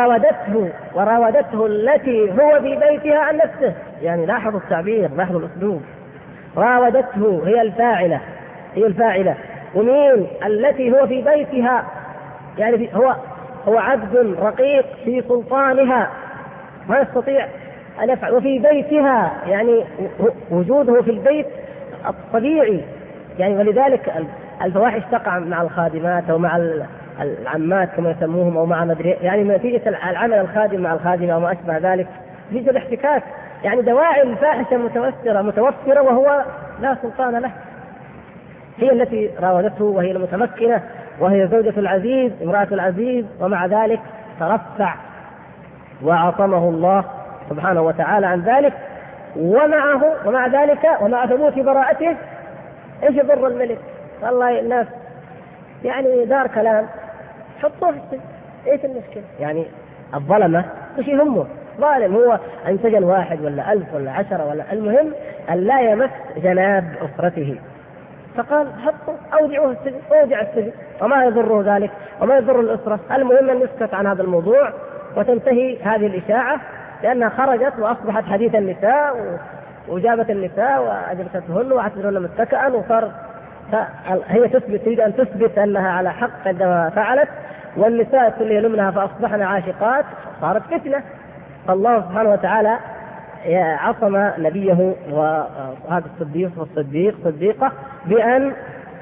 وراودته التي هو في بيتها عن نفسه. يعني لاحظوا التعبير، لاحظوا الأسلوب. راودته هي الفاعلة، ومين التي هو في بيتها؟ يعني هو عبد رقيق في سلطانها، ما يستطيع أن يفعل. وفي بيتها يعني وجوده في البيت الطبيعي، يعني ولذلك الفواحش تقع مع الخادمات أو مع العمات كما يسموهم، أو مع مدري، يعني نتيجة العمل الخادم مع الخادمة أو ما أشبه ذلك يوجد الاحتكاك. يعني دواعي الفاحشة متوفرة وهو لا سلطان له. هي التي راودته وهي المتمكنة، وهي زوجة العزيز، امرأة العزيز، ومع ذلك ترفع وعصمه الله سبحانه وتعالى عن ذلك، ومع ذلك ومع ثبوت براءته ايش يضر الملك؟ والله الناس يعني دار كلام حطوه في السجن، ايش المشكلة؟ يعني الظلمة ايش يهمه؟ ظالم هو ان سجن 1 ولا 1000 ولا 10 ولا، المهم ان لا يمس جناب اسرته، فقال حطوا اودعوه السجن، اودع السجن وما يضره ذلك وما يضر الاسره، المهم ان نسكت عن هذا الموضوع وتنتهي هذه الاشاعه، لانها خرجت واصبحت حديث النساء وجابت النساء واجلستهن واعتبرهن متكئا، وصار هي تريد ان تثبت انها على حق عندما فعلت، والنساء كل يلمنها فاصبحن عاشقات، صارت فتنه. فالله سبحانه وتعالى عصم نبيه وهذا صديقة بأن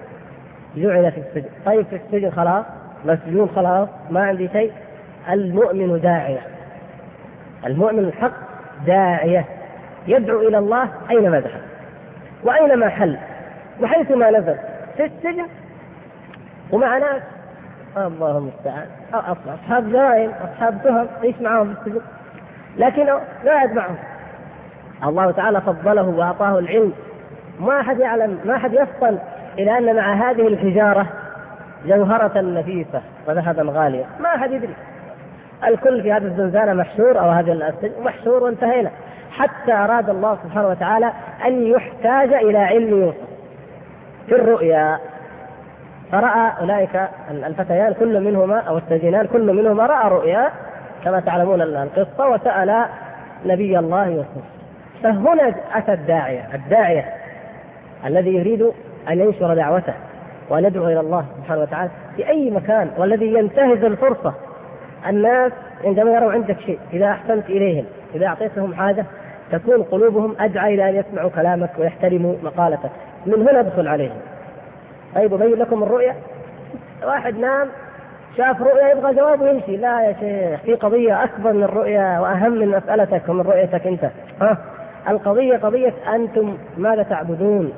جعل في السجن. طيب في السجن خلاص، مسجون خلاص، ما عندي شيء. المؤمن داعية، المؤمن الحق داعية يدعو إلى الله أينما دخل وأينما حل وحيثما نزل، في السجن ومع ناس الله المستعان أصحاب جرائم أصحاب تهم يعيش معهم في السجن، لكنه قاعد معهم. الله تعالى فضله وأعطاه العلم، ما أحد يعلم، ما أحد يفطن إلى أن مع هذه الحجارة جوهرة نفيسة وذهبا غاليا، ما أحد يدري. الكل في هذه الزنزانة محشور أو هذا السجن محشور وانتهينا. حتى أراد الله سبحانه وتعالى أن يحتاج إلى علم يوسف في الرؤيا، فرأى أولئك الفتيان كل منهما أو السجينان كل منهما رأى رؤيا كما تعلمون القصة، وسأل نبي الله يوسف. فهنا أتى الداعية الذي يريد أن ينشر دعوته وأن يدعو إلى الله سبحانه وتعالى في أي مكان، والذي ينتهز الفرصة. الناس عندما يروا عندك شيء، إذا أحسنت إليهم، إذا أعطيتهم حاجة، تكون قلوبهم أدعى إلى أن يسمعوا كلامك ويحترموا مقالتك. من هنا ادخل عليهم. طيب أبين لكم الرؤيا. واحد نام شاف رؤيا يبغى جواب ويمشي، لا يا شيخ، في قضية أكبر من الرؤيا وأهم من مسألتك ومن رؤيتك أنت. القضية قضية أنتم ماذا تعبدون،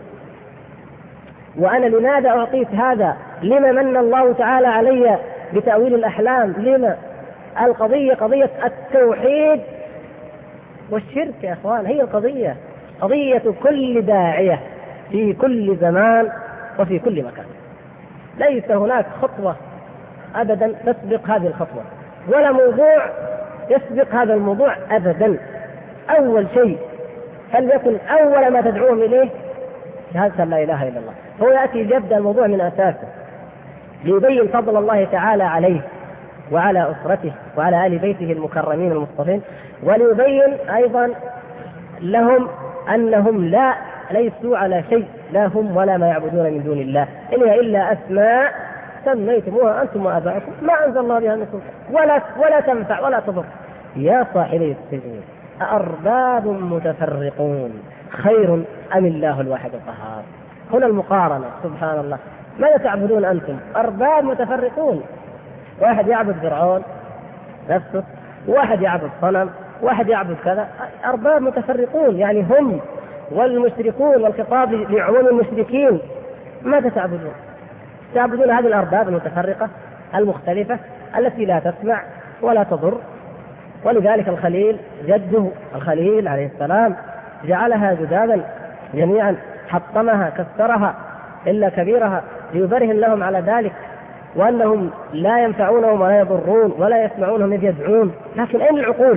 وأنا لماذا أعطيت هذا، لما من الله تعالى علي بتأويل الأحلام، لما. القضية قضية التوحيد والشرك يا أخوان، هي القضية، قضية كل داعية في كل زمان وفي كل مكان. ليس هناك خطوة أبدا تسبق هذه الخطوة، ولا موضوع يسبق هذا الموضوع أبدا. أول شيء فليكن أول ما تدعوهم إليه شهادة لا إله إلا الله. هو يأتي يبدأ الموضوع من أساسه ليبين فضل الله تعالى عليه وعلى أسرته وعلى آل بيته المكرمين المصطفين، وليبين أيضا لهم أنهم ليسوا على شيء، لا هم ولا ما يعبدون من دون الله، إن هي إلا أسماء سميتموها أنتم وآباؤكم ما أنزل الله بها من سلطان ولا تنفع ولا تضر. يا صاحبي السجن أأرباب متفرقون خير أم الله الواحد القهار. هنا المقارنة، سبحان الله. ماذا تعبدون أنتم؟ أرباب متفرقون، واحد يعبد فرعون نفسه، واحد يعبد صنم، واحد يعبد كذا، أرباب متفرقون، يعني هم والمشركون، والخطاب لعموم المشركين. ماذا تعبدون؟ تعبدون هذه الأرباب المتفرقة المختلفة التي لا تسمع ولا تضر. ولذلك الخليل جده الخليل عليه السلام جعلها جذابا جميعا، حطمها كسرها إلا كبيرها، ليبرهن لهم على ذلك وأنهم لا ينفعونهم ولا يضرون ولا يسمعونهم إذ يدعون. لكن أين العقول؟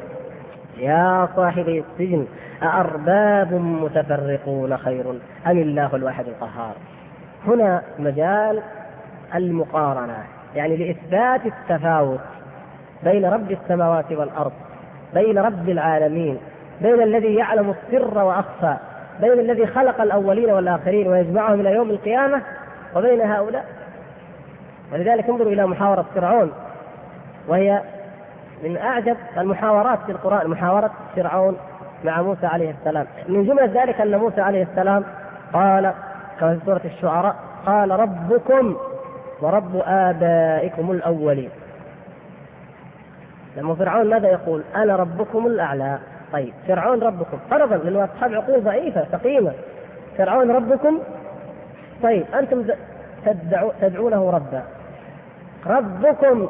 يا صاحبي السجن أأرباب متفرقون خير أم الله الواحد القهار. هنا مجال المقارنة، يعني لإثبات التفاوت بين رب السماوات والأرض، بين رب العالمين، بين الذي يعلم السر وأخفى، بين الذي خلق الأولين والآخرين ويجمعهم إلى يوم القيامة، وبين هؤلاء. ولذلك انظروا إلى محاورة فرعون، وهي من أعجب المحاورات في القرآن، محاورة فرعون مع موسى عليه السلام. من جملة ذلك أن موسى عليه السلام قال كما في سورة الشعراء: قال ربكم ورب آبائكم الأولين. لما فرعون ماذا يقول؟ أنا ربكم الأعلى. طيب فرعون ربكم فرضا، لأنه أصحاب عقول ضعيفة سقيمة. فرعون ربكم، طيب أنتم تدعونه ربا، ربكم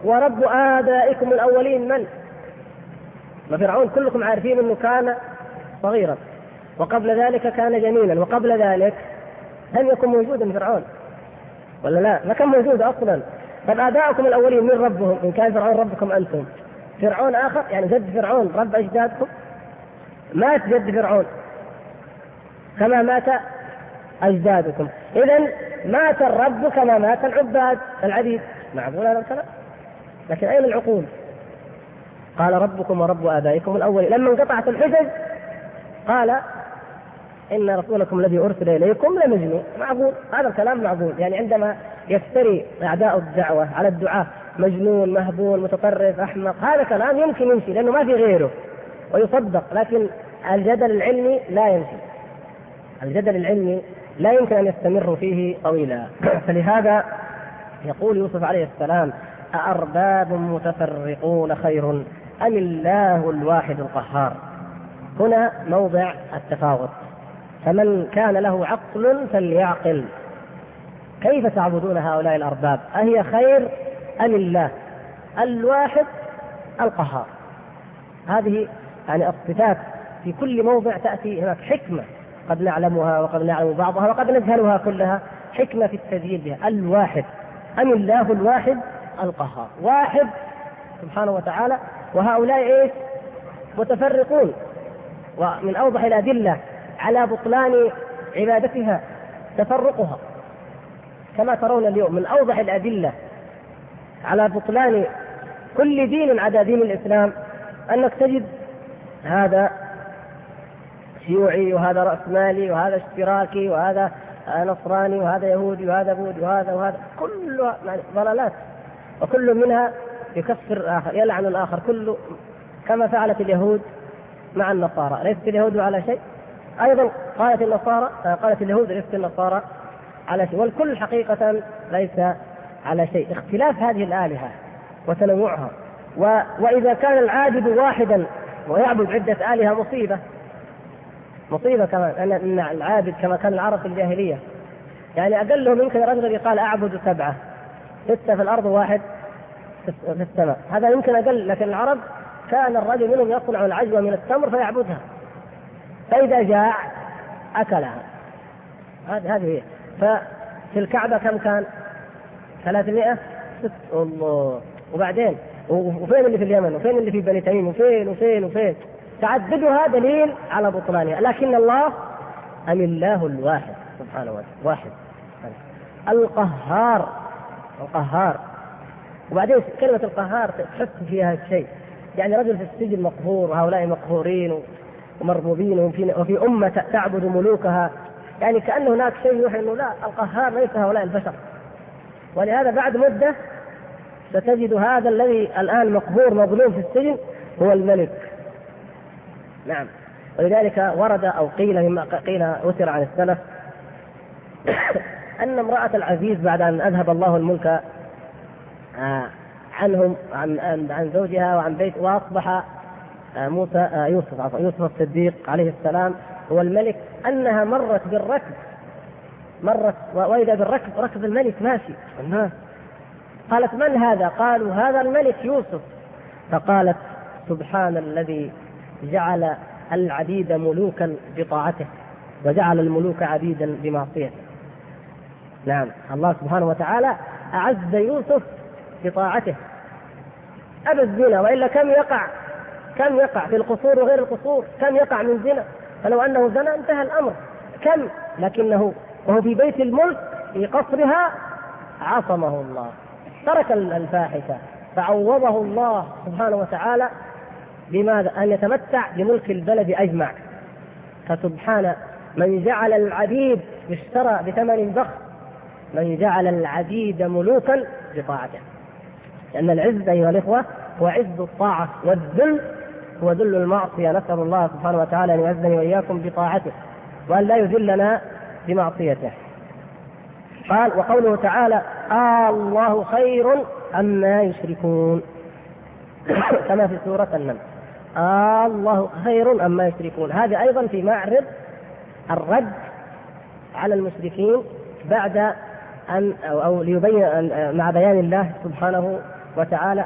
ورب آبائكم الأولين من؟ وفرعون كلكم عارفين أنه كان صغيرا، وقبل ذلك كان جميلا، وقبل ذلك لم يكن موجودا فرعون، ولا لا؟ ما كان موجود أصلا. طب آبائكم الأولين من ربهم؟ إن كان فرعون ربكم أنتم، فرعون آخر يعني جد فرعون رب أجدادكم؟ مات جد فرعون كما مات أجدادكم، إذن مات الرب كما مات العباد العبيد. معقول هذا الكلام؟ لكن أين العقول؟ قال ربكم ورب آبائكم الأولين. لما انقطعت الحجج قال إن رسولكم الذي أرسل إليكم لمجنون. معقول هذا الكلام؟ معقول يعني عندما يفتري أعداء الدعوة على الدعاة مجنون مهبول متطرف أحمق، هذا كلام يمكن يمشي لأنه ما في غيره ويصدق، لكن الجدل العلمي لا يمشي. الجدل العلمي لا يمكن أن يستمر فيه طويلا. فلهذا يقول يوسف عليه السلام: أأرباب متفرقون خير أم الله الواحد القهار؟ هنا موضع التفاوت، فمن كان له عقل فليعقل. كيف تعبدون هؤلاء الأرباب؟ أهي خير أم الله الواحد القهار؟ هذه يعني الصفات في كل موضع تأتي هناك حكمة، قد نعلمها وقد نعلم بعضها وقد نجهلها كلها، حكمة في التسجيل بها. الواحد أم الله الواحد القهار؟ واحد سبحانه وتعالى، وهؤلاء إيش؟ متفرقون. ومن أوضح الأدلة على بطلان عبادتها تفرقها، كما ترون اليوم من أوضح الأدلة على بطلان كل دين عدا دين الإسلام أنك تجد هذا شيوعي وهذا رأسمالي وهذا اشتراكي وهذا نصراني وهذا يهودي وهذا بوذي وهذا كلها ضلالات، وكل منها يكفر الآخر يلعن الآخر، كله كما فعلت اليهود مع النصارى. ليست اليهود على شيء، أيضا قالت اليهود ليست النصارى على شيء، والكل حقيقة ليس على شيء. اختلاف هذه الآلهة وتنوعها، وإذا كان العابد واحدا ويعبد عدة آلهة مصيبة كمان. أن العابد كما كان العرب في الجاهلية، يعني أقلهم يمكن رجل يقال أعبد 7، 6 في الأرض و1 في السماء، هذا يمكن أقل. لكن العرب كان الرجل منهم يصنع العجوة من التمر فيعبدها، فإذا جاع أكلها. هذه هي. ففي الكعبة كم كان؟ 300. الله. وبعدين وفين اللي في اليمن وفين اللي في بني تميم وفين تعددها دليل على بطلانها. لكن الله أم الله الواحد سبحانه وتعالى واحد القهار. وبعدين كلمة القهار تحس فيها شيء، يعني رجل في السجن مقهور وهؤلاء مقهورين ومربوبين وفي أمة تعبد ملوكها، يعني كأن هناك شيء يوحي أنه لا، القهار ليس هؤلاء البشر. ولهذا بعد مدة ستجد هذا الذي الآن مقهور مظلوم في السجن هو الملك. نعم. ولذلك ورد أو قيل مما قيل أثر عن السلف أن امرأة العزيز بعد أن أذهب الله الملك عنهم عن زوجها وعن بيت، وأصبح يوسف الصديق عليه السلام هو الملك، أنها مرت وإذا بالركب ركب الملك ماشي الناس. قالت: من هذا؟ قالوا: هذا الملك يوسف. فقالت: سبحان الذي جعل العبيد ملوكا بطاعته وجعل الملوك عبيدا بمعصيته. نعم، الله سبحانه وتعالى أعز يوسف بطاعته، أبى الزنا، وإلا كم يقع في القصور وغير القصور، كم يقع من زنا، فلو أنه زنا انتهى الأمر، كم. لكنه وهو في بيت الملك في قصرها عصمه الله، ترك الفاحشة، فعوضه الله سبحانه وتعالى بماذا؟ أن يتمتع بملك البلد أجمع. فسبحان من جعل العبيد اشترى بثمن ضخم، من جعل العبيد ملوكا بطاعته. لأن العز أيها الإخوة هو عز الطاعة، والذل هو ذل المعصية. نسأل الله سبحانه وتعالى أن يعزني وإياكم بطاعته وأن لا يذلنا بمعصيته. قال: وقوله تعالى: الله خير أما يشركون، كما في سورة النمل، الله خير أما يشركون. هذا أيضا في معرض الرد على المشركين بعد أن أو ليبين مع بيان الله سبحانه وتعالى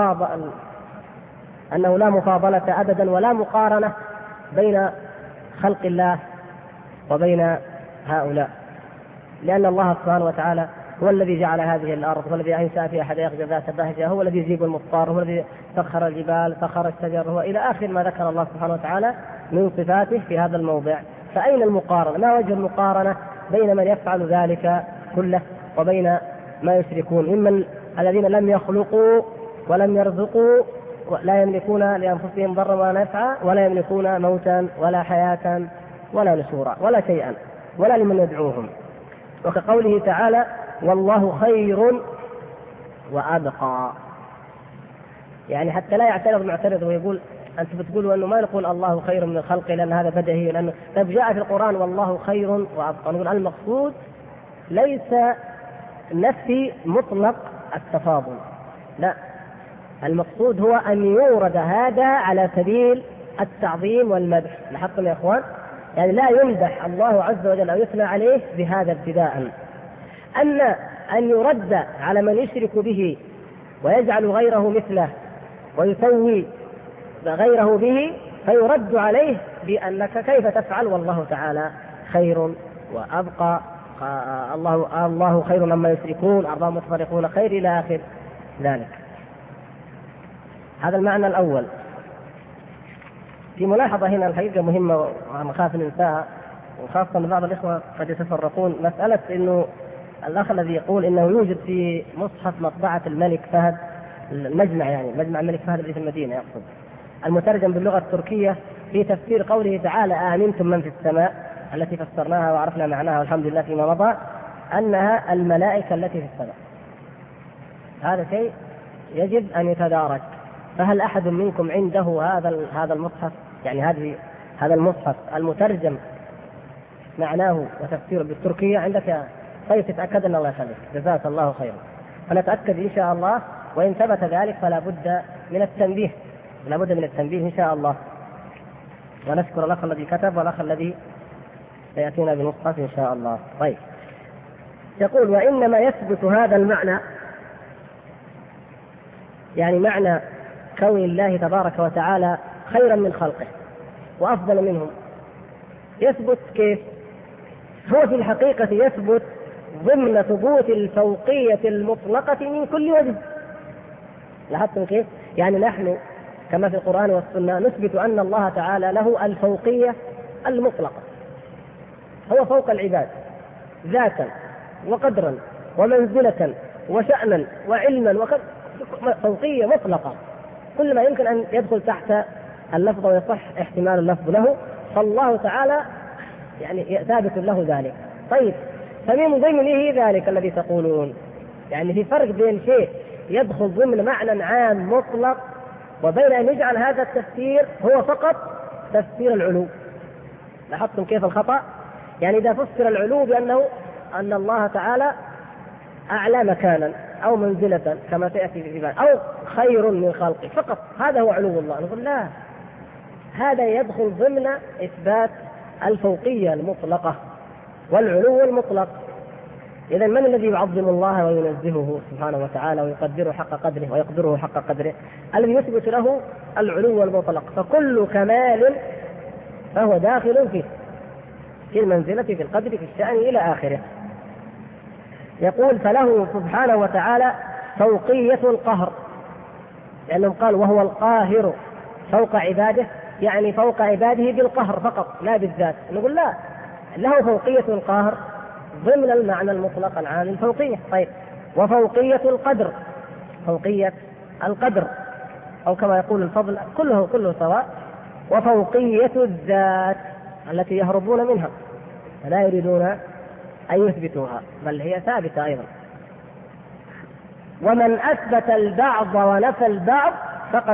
أنه لا مفاضلة أبدا ولا مقارنة بين خلق الله وبين هؤلاء، لأن الله سبحانه وتعالى هو الذي جعل هذه الأرض، هو الذي أنشأ فيها حدائق ذات بهجة، هو الذي يجيب المضطر، هو الذي سخر الجبال، سخر الشجر، هو إلى آخر ما ذكر الله سبحانه وتعالى من صفاته في هذا الموضع. فأين المقارنة؟ ما وجه المقارنة بين من يفعل ذلك كله وبين ما يشركون ممن الذين لم يخلقوا ولم يرزقوا، لا يملكون لأنفسهم ضرا ولا نفعا، ولا يملكون موتا ولا حياة ولا نشورا ولا شيئا، ولا لمن يدعوهم. وكقوله تعالى: والله خير وأبقى. يعني حتى لا يعترض معترض ويقول أنت بتقولوا أنه ما نقول الله خير من الخلق لأن هذا بدهي، لأنه طيب جاء في القرآن والله خير وأبقى. نقول المقصود ليس نفي مطلق التفاضل، لا، المقصود هو أن يورد هذا على سبيل التعظيم والمدح. لاحظتم يا إخوان؟ يعني لا يمدح الله عز وجل أو يثنى عليه بهذا ابتداء. أن يرد على من يشرك به ويجعل غيره مثله ويسوي غيره به، فيرد عليه بأنك كيف تفعل والله تعالى خير وأبقى، الله خير مما يشركون، أرباب متفرقون خير، إلى آخر ذلك. هذا المعنى الأول. في ملاحظة هنا الحقيقة مهمة ومخاف ننساها، وخاصة أن بعض الإخوة قد يتفرقون، مسألة إنه الأخ الذي يقول إنه يوجد في مصحف مطبعة الملك فهد، المجمع يعني مجمع الملك فهد الذي في المدينة يقصد، المترجم باللغة التركية، في تفسير قوله تعالى: آمنتم من في السماء، التي فسرناها وعرفنا معناها والحمد لله فيما مضى، أنها الملائكة التي في السماء. هذا شيء يجب أن يتدارك. فهل أحد منكم عنده هذا المصحف؟ يعني هذا المصحف المترجم معناه وتفسيره بالتركية عندك؟ طيب تتأكد أن الله يخليك، جزاك الله خيرا. فنتأكد إن شاء الله، وإن ثبت ذلك فلا بد من التنبيه، لا بد من التنبيه إن شاء الله. ونشكر الأخ الذي كتب والأخ الذي سيأتينا بمصحف إن شاء الله. طيب، يقول: وإنما يثبت هذا المعنى، يعني معنى كون الله تبارك وتعالى خيرا من خلقه وأفضل منهم، يثبت كيف؟ هو في الحقيقة يثبت ضمن ثبوت الفوقية المطلقة من كل وجه. لاحظتم كيف؟ يعني نحن كما في القرآن والسنة نثبت أن الله تعالى له الفوقية المطلقة، هو فوق العباد ذاتا وقدرا ومنزلة وشأنا وعلما، فوقية مطلقة، كل ما يمكن أن يدخل تحت اللفظ ويصح احتمال اللفظ له، فالله تعالى يعني ثابت له ذلك. طيب، فمن ضمنه ذلك الذي تقولون، يعني في فرق بين شيء يدخل ضمن معنى عام مطلق وبين أن يجعل هذا التفسير هو فقط تفسير العلو. لاحظتم كيف الخطأ؟ يعني إذا فسر العلو بأنه أن الله تعالى أعلى مكانا أو منزلة كما سيأتي في ذلك، أو خير من خلقه فقط، هذا هو علو الله. نقول لا، هذا يدخل ضمن إثبات الفوقية المطلقة والعلو المطلق. إذا من الذي يعظم الله وينزهه سبحانه وتعالى ويقدره حق قدره ويقدره حق قدره؟ الذي يثبت له العلو المطلق. فكل كمال فهو داخل فيه، في المنزلة، في القدر، في الشأن، إلى آخره. يقول: فله سبحانه وتعالى فوقية القهر، لأنهم قالوا وهو القاهر فوق عباده، يعني فوق عباده بالقهر فقط لا بالذات. نقول لا، له فوقية القهر ضمن المعنى المطلق العام الفوقية. طيب، وفوقية القدر، فوقية القدر، أو كما يقول الفضل، كله سواء. وفوقية الذات التي يهربون منها فلا يريدون أن يثبتوها، بل هي ثابتة أيضا. ومن أثبت البعض ونفى البعض فقد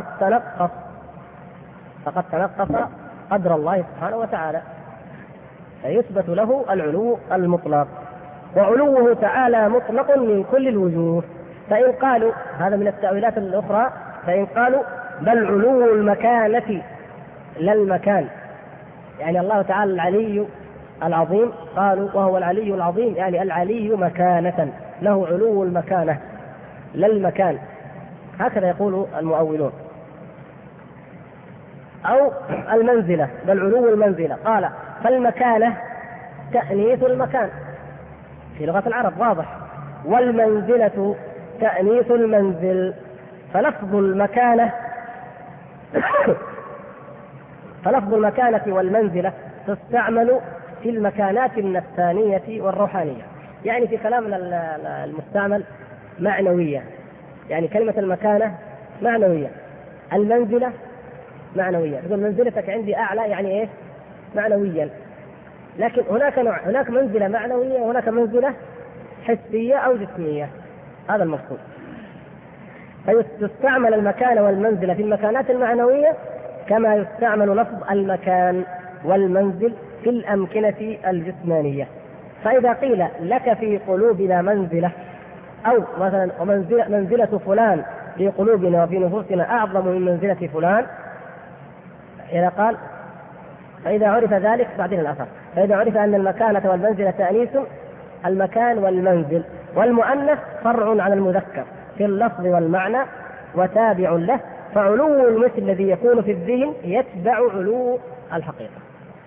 تنقص قدر الله سبحانه وتعالى، فيثبت له العلو المطلق، وعلوه تعالى مطلق من كل الوجوه. فإن قالوا، هذا من التأويلات الأخرى، فإن قالوا بل علو المكانة لا المكان، يعني الله تعالى العلي العظيم، قالوا وهو العلي العظيم، يعني العلي مكانة، له علو المكانة لا المكان. هكذا يقول المؤولون. أو المنزلة، بل علو المنزلة. قال فالمكانة تأنيث المكان في لغة العرب واضح، والمنزلة تأنيث المنزل. فلفظ المكانة والمنزلة تستعمل في المكانات النفسانية والروحانية. يعني في كلامنا المستعمل معنوية، يعني كلمة المكانة معنوية، المنزلة معنوية. تقول منزلتك عندي أعلى، يعني إيه؟ معنويا. لكن هناك منزلة معنوية وهناك منزلة حسية أو جسمية، هذا المقصود. فيستعمل المكان والمنزلة في المكانات المعنوية كما يستعمل لفظ المكان والمنزل في الأمكنة الجسمانية. فإذا قيل لك في قلوبنا منزلة، أو مثلا منزلة فلان في قلوبنا وفي نفوسنا أعظم من منزلة فلان، إذا قال فإذا عرف ذلك بعدين الأثر، فإذا عرف أن المكانة والمنزلة تأنيث المكان والمنزل، والمؤنث فرع على المذكر في اللفظ والمعنى وتابع له، فعلو المثل الذي يكون في الذهن يتبع علو الحقيقة.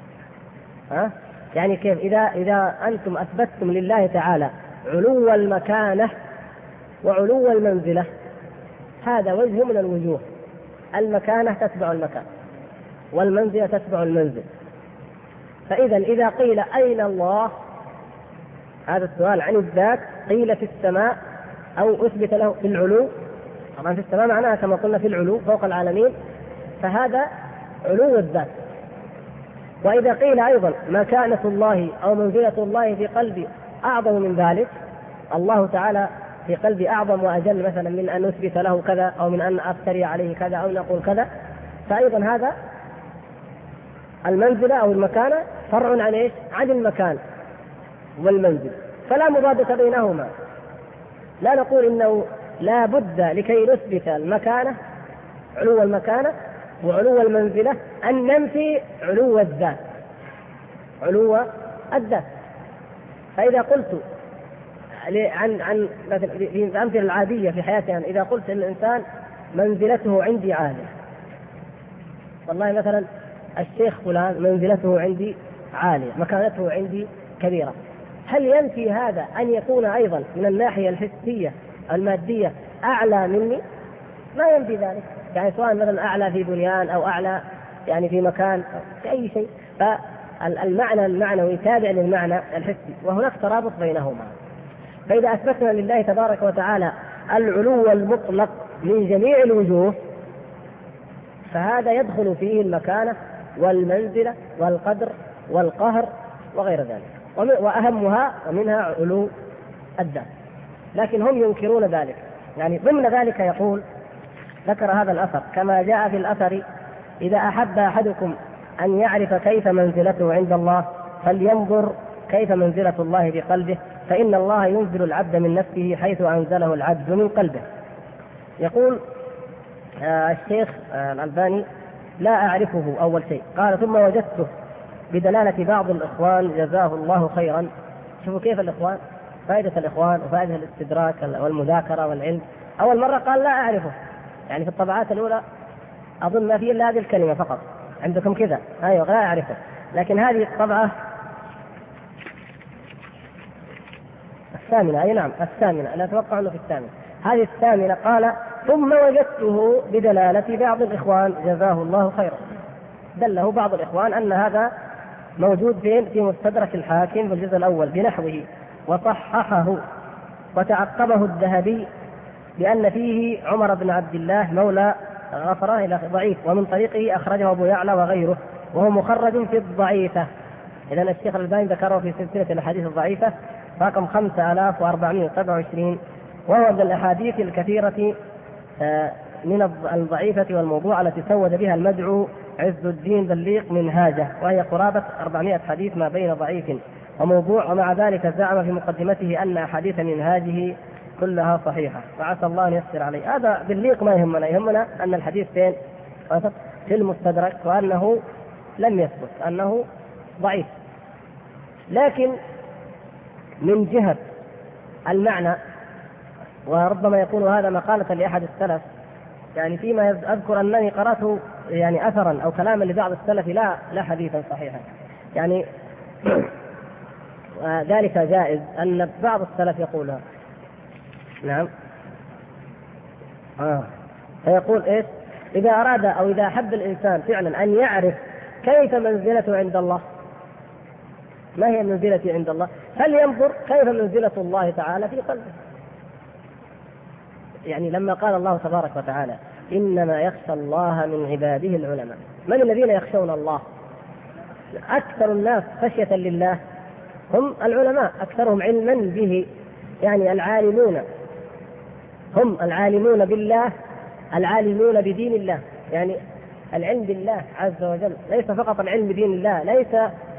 يعني كيف؟ إذا أنتم أثبتتم لله تعالى علو المكانة وعلو المنزلة، هذا وجه من الوجوه. المكانة تتبع المكان والمنزلة تتبع المنزل. فإذا إذا قيل أين الله، هذا السؤال عن الذات، قيل في السماء أو أثبت له في العلو. طبعا في السماء معناها كما قلنا في العلو فوق العالمين، فهذا علو الذات. وإذا قيل أيضا مكانة الله أو منزلة الله في قلبي أعظم من ذلك، الله تعالى في قلبي أعظم وأجل مثلا من أن نثبت له كذا أو من أن أفتري عليه كذا أو نقول كذا، فأيضا هذا المنزلة أو المكانة فرع عن إيش؟ عن المكان والمنزل، فلا مضادة بينهما. لا نقول إنه لا بد لكي نثبت المكانة علو المكانة وعلو المنزلة أن ننفي علو الذات. فإذا قلت عن مثلا في الأمثلة العادية في حياتنا، إذا قلت إن الإنسان منزلته عندي عالية، والله مثلا الشيخ فلان منزلته عندي عالية، مكانته عندي كبيرة، هل ينفي هذا أن يكون أيضا من الناحية الحسية المادية أعلى مني؟ ما ينفي ذلك. يعني سواء مثلا أعلى في بنيان أو أعلى يعني في مكان في أي شيء، فالمعنى المعنوي تابع للمعنى الحسي، وهناك ترابط بينهما. فإذا أثبتنا لله تبارك وتعالى العلو المطلق من جميع الوجوه، فهذا يدخل فيه المكانة والمنزلة والقدر والقهر وغير ذلك، وأهمها ومنها علو الذات. لكن هم ينكرون ذلك. يعني ضمن ذلك يقول، ذكر هذا الأثر كما جاء في الأثر: إذا أحب أحدكم أن يعرف كيف منزلته عند الله فلينظر كيف منزلة الله في قلبه، فإن الله ينزل العبد من نفسه حيث أنزله العبد من قلبه. يقول الشيخ الألباني: لا أعرفه أول شيء. قال: ثم وجدته بدلالة بعض الإخوان جزاه الله خيرا. شوفوا كيف الإخوان، فائدة الإخوان وفائدة الاستدراك والمذاكرة والعلم. أول مرة قال لا أعرفه، يعني في الطبعات الأولى أظن ما فيه إلا هذه الكلمة فقط، عندكم كذا أيوة لا أعرفه. لكن هذه الطبعة الثامنة، أي نعم الثامنة، أنا أتوقع أنه في الثامنة، هذه الثامنة. قال: ثم وجدته بدلالة بعض الإخوان جزاه الله خيرا. دله بعض الإخوان أن هذا موجود في مستدرك الحاكم في الجزء الأول بنحوه، وصححه وتعقبه الذهبي بأن فيه عمر بن عبد الله مولى غفران إلى ضعيف، ومن طريقه أخرجه أبو يعلى وغيره، وهو مخرج في الضعيفة. إذن الشيخ الألباني ذكره في سلسلة الأحاديث الضعيفة رقم 5427، وهو من الأحاديث الكثيرة من الضعيفة والموضوع التي سود بها المدعو عز الدين بليق منهاجه، وهي قرابة 400 حديث ما بين ضعيف وموضوع، ومع ذلك زعم في مقدمته أن أحاديث منهاجه كلها صحيحة، وعسى الله أن يسر عليه. هذا بليق ما يهمنا أن الحديث في المستدرك، وأنه لم يثبت أنه ضعيف. لكن من جهة المعنى، وربما يكون هذا مقالة لأحد السلف يعني فيما أذكر أنني قرأت يعني أثرا أو كلاما لبعض السلف لا حديثا صحيحا يعني ذلك جائز أن بعض السلف يقولها. نعم. فيقول إيش؟ إذا أراد أو إذا أحب الإنسان فعلا أن يعرف كيف منزلته عند الله، ما هي منزلتي عند الله، فلينظر كيف منزلة الله تعالى في قلبه. يعني لما قال الله تبارك وتعالى إنما يخشى الله من عباده العلماء، من الذين يخشون الله؟ أكثر الناس خشية لله هم العلماء، أكثرهم علما به، يعني العالمون، هم العالمون بالله، العالمون بدين الله. يعني العلم بالله عز وجل ليس فقط العلم بدين الله، ليس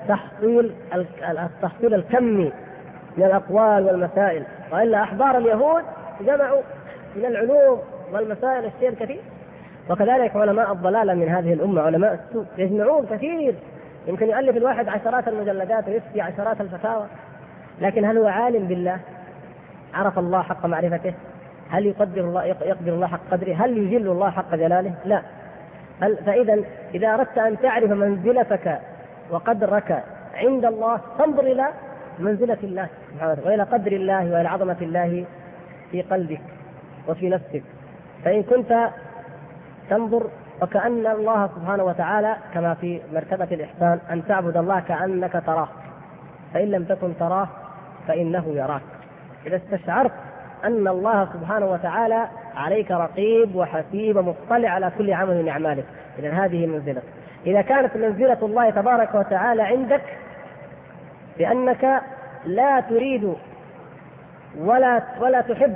التحصيل الكمي من الأقوال والمسائل، وإلا أحبار اليهود جمعوا من العلوم والمسائل الشيء الكثير، وكذلك علماء الضلالة من هذه الأمة علماء السوء يجمعون كثير، يمكن يؤلف الواحد عشرات المجلدات ويفتي عشرات الفتاوى، لكن هل هو عالم بالله؟ عرف الله حق معرفته؟ هل يقدر الله حق قدره؟ هل يجل الله حق جلاله؟ لا. فإذا إذا أردت أن تعرف منزلتك وقدرك عند الله فانظر إلى منزلة الله سبحانه وإلى قدر الله وإلى عظمة الله في قلبك وفي نفسك. فإن كنت تنظر وكأن الله سبحانه وتعالى كما في مرتبة الإحسان أن تعبد الله كأنك تراه، فإن لم تكن تراه فإنه يراك. إذا استشعرت أن الله سبحانه وتعالى عليك رقيب وحسيب مطلع على كل عمل من أعمالك، إذا هذه منزلة. إذا كانت منزلة الله تبارك وتعالى عندك بأنك لا تريد ولا تحب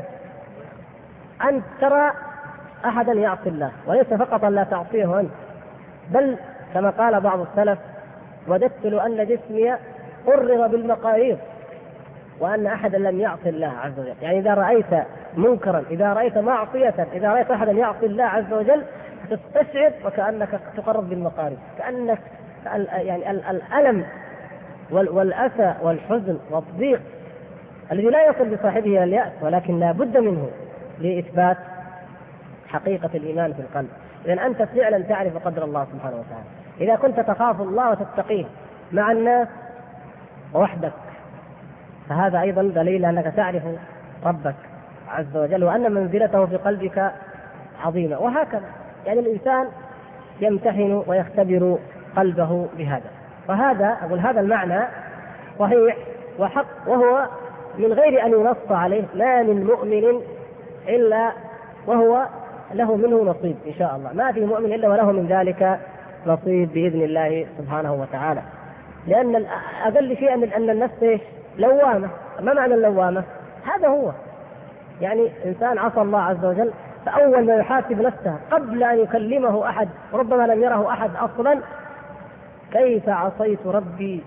أن ترى أحدا يعصي الله، وليس فقط أن لا تعصيه أنت، بل كما قال بعض السلف وددت له أن جسمي قرر بالمقارير وأن أحدا لم يعصي الله عز وجل. يعني إذا رأيت منكرا، إذا رأيت معصية، إذا رأيت أحدا يعصي الله عز وجل تستشعر وكأنك تقرب بالمقارير، كأنك يعني الألم والأسى والحزن والضيق الذي لا يصل بصاحبه إلى اليأس ولكن لا بد منه لإثبات حقيقة الإيمان في القلب. إذن أنت فعلا تعرف قدر الله سبحانه وتعالى. إذا كنت تخاف الله وتتقيه مع الناس وحدك فهذا أيضا دليل أنك تعرف ربك عز وجل وأن منزلته في قلبك عظيمة. وهكذا يعني الإنسان يمتحن ويختبر قلبه بهذا. وهذا أقول هذا المعنى صحيح وحق، وهو من غير أن ينص عليه، ما من مؤمن إلا وهو له منه نصيب إن شاء الله، ما في مؤمن إلا وله من ذلك نصيب بإذن الله سبحانه وتعالى. لأن أقل شيء أن النفس لوامة. ما معنى اللوامة؟ هذا هو يعني إنسان عصى الله عز وجل، فأول ما يحاسب نفسه قبل أن يكلمه أحد ربما لم يره أحد أصلا: كيف عصيت ربي،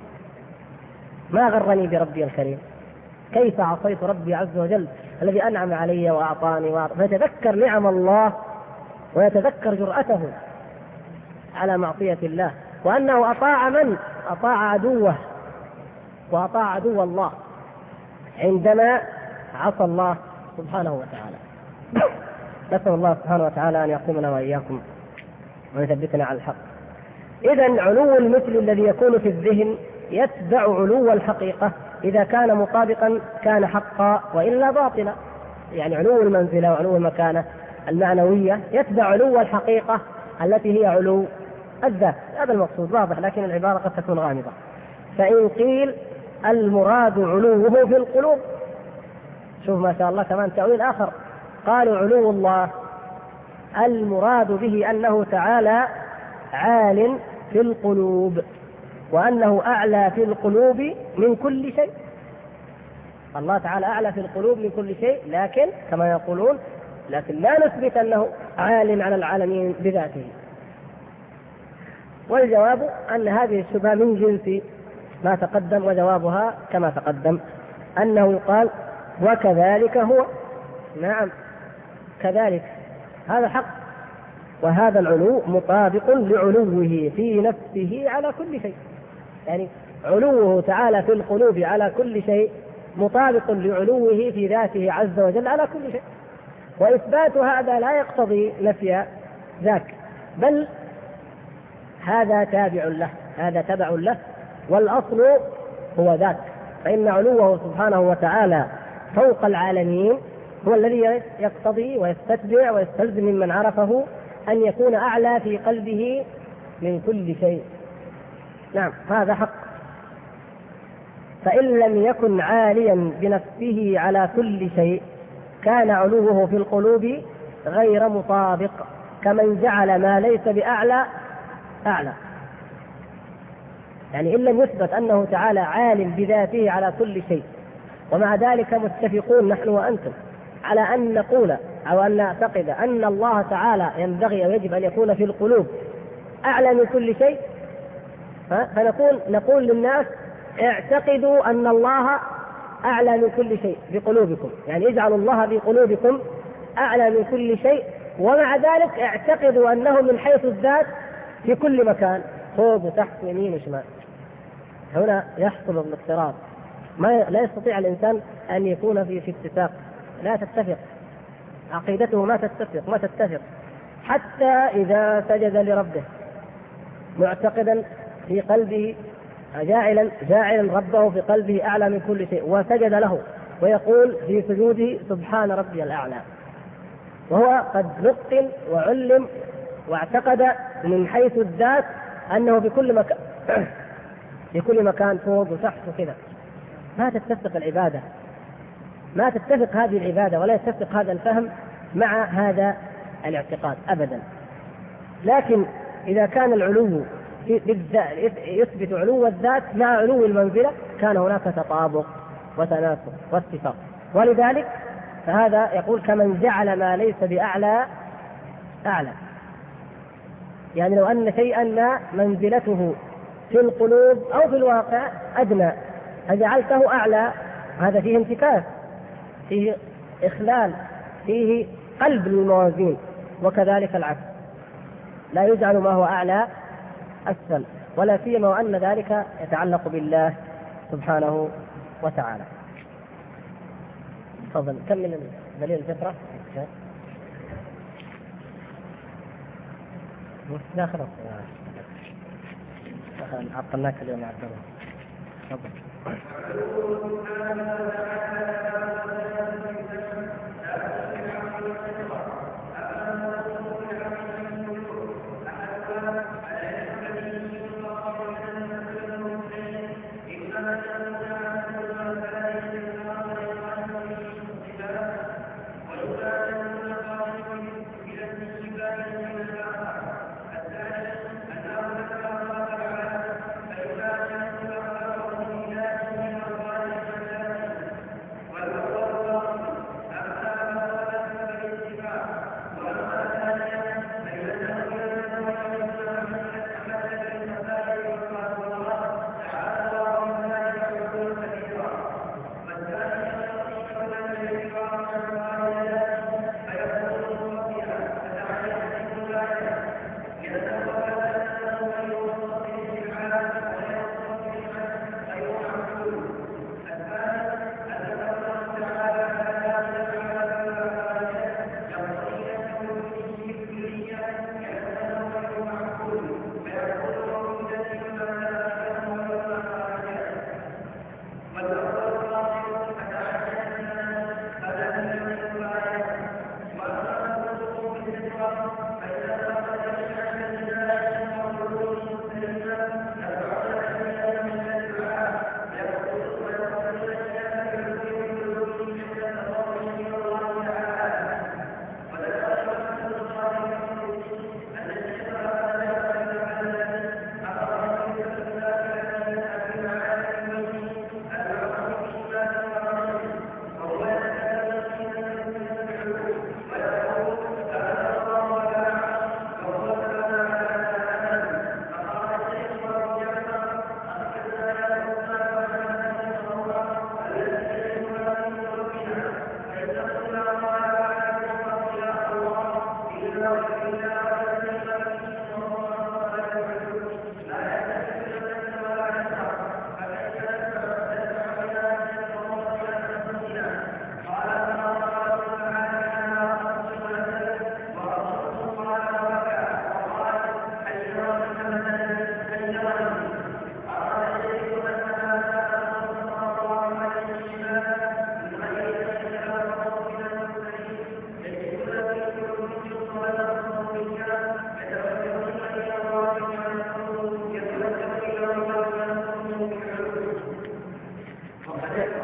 ما غرني بربي الكريم، كيف عصيت ربي عز وجل الذي أنعم علي وأعطاني فيتذكر نعم الله ويتذكر جرأته على معصية الله، وأنه أطاع من؟ أطاع عدوه وأطاع عدو الله عندما عصى الله سبحانه وتعالى. نسأل الله سبحانه وتعالى أن يقومنا وإياكم ويثبتنا على الحق. إذن علو المثل الذي يكون في الذهن يتبع علو الحقيقة، إذا كان مطابقا كان حقا وإلا باطلا. يعني علو المنزلة وعلو المكانة المعنوية يتبع علو الحقيقة التي هي علو الذات. هذا المقصود واضح، لكن العبارة قد تكون غامضة. فإن قيل المراد علوه في القلوب، شوف ما شاء الله كمان تأويل آخر، قالوا علو الله المراد به أنه تعالى عال في القلوب، وأنه أعلى في القلوب من كل شيء. الله تعالى أعلى في القلوب من كل شيء، لكن كما يقولون لكن لا نثبت أنه عال على العالمين بذاته. والجواب أن هذه الشبهة من جنس ما تقدم، وجوابها كما تقدم أنه يقال وكذلك هو. نعم كذلك، هذا حق، وهذا العلو مطابق لعلوه في نفسه على كل شيء. يعني علوه تعالى في القلوب على كل شيء مطابق لعلوه في ذاته عز وجل على كل شيء. وإثبات هذا لا يقتضي نفي ذاك، بل هذا تابع له، هذا تبع له، والأصل هو ذاك. فإن علوه سبحانه وتعالى فوق العالمين هو الذي يقتضي ويستتبع ويستلزم ممن عرفه أن يكون أعلى في قلبه من كل شيء. نعم، هذا حق. فإن لم يكن عاليا بنفسه على كل شيء كان علوه في القلوب غير مطابق، كمن جعل ما ليس بأعلى أعلى. يعني إن لم يثبت أنه تعالى عالم بذاته على كل شيء، ومع ذلك متفقون نحن وأنتم على أن نقول أو أن نعتقد أن الله تعالى ينبغي ويجب أن يكون في القلوب أعلى من كل شيء، فنقول للناس اعتقدوا أن الله أعلى من كل شيء بقلوبكم، يعني اجعلوا الله في قلوبكم أعلى من كل شيء، ومع ذلك اعتقدوا أنه من حيث الذات في كل مكان، فوق وتحت ويمين وشمال. هنا يحصل الاضطراب، لا يستطيع الإنسان أن يكون في اتفاق، لا تتفق عقيدته، ما تتفق حتى إذا سجد لربه معتقدا في قلبه جاعلا ربه في قلبه أعلى من كل شيء، وسجد له ويقول في سجوده سبحان ربي الأعلى، وهو قد لقن وعلم واعتقد من حيث الذات أنه في كل مكان فوق وتحت وكذا. ما تتفق العبادة، ما تتفق هذه العبادة ولا يتفق هذا الفهم مع هذا الاعتقاد أبدا. لكن إذا كان العلو يثبت علو الذات مع علو المنزلة كان هناك تطابق وتناسق واتفاق. ولذلك فهذا يقول كمن جعل ما ليس بأعلى أعلى، يعني لو أن شيئا ما منزلته في القلوب أو في الواقع أدنى فجعلته أعلى، هذا فيه انتكاس، فيه إخلال، فيه قلب للموازين. وكذلك العكس، لا يجعل ما هو أعلى أسفل، ولا سيما وأن ذلك يتعلق بالله سبحانه وتعالى. تفضل كمل دليل الفطرة. لا خلاص عطلناك اليوم يا عبد الله. تفضل.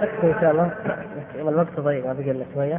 إن شاء الله الوقت ضيق ما بقي لنا شوية.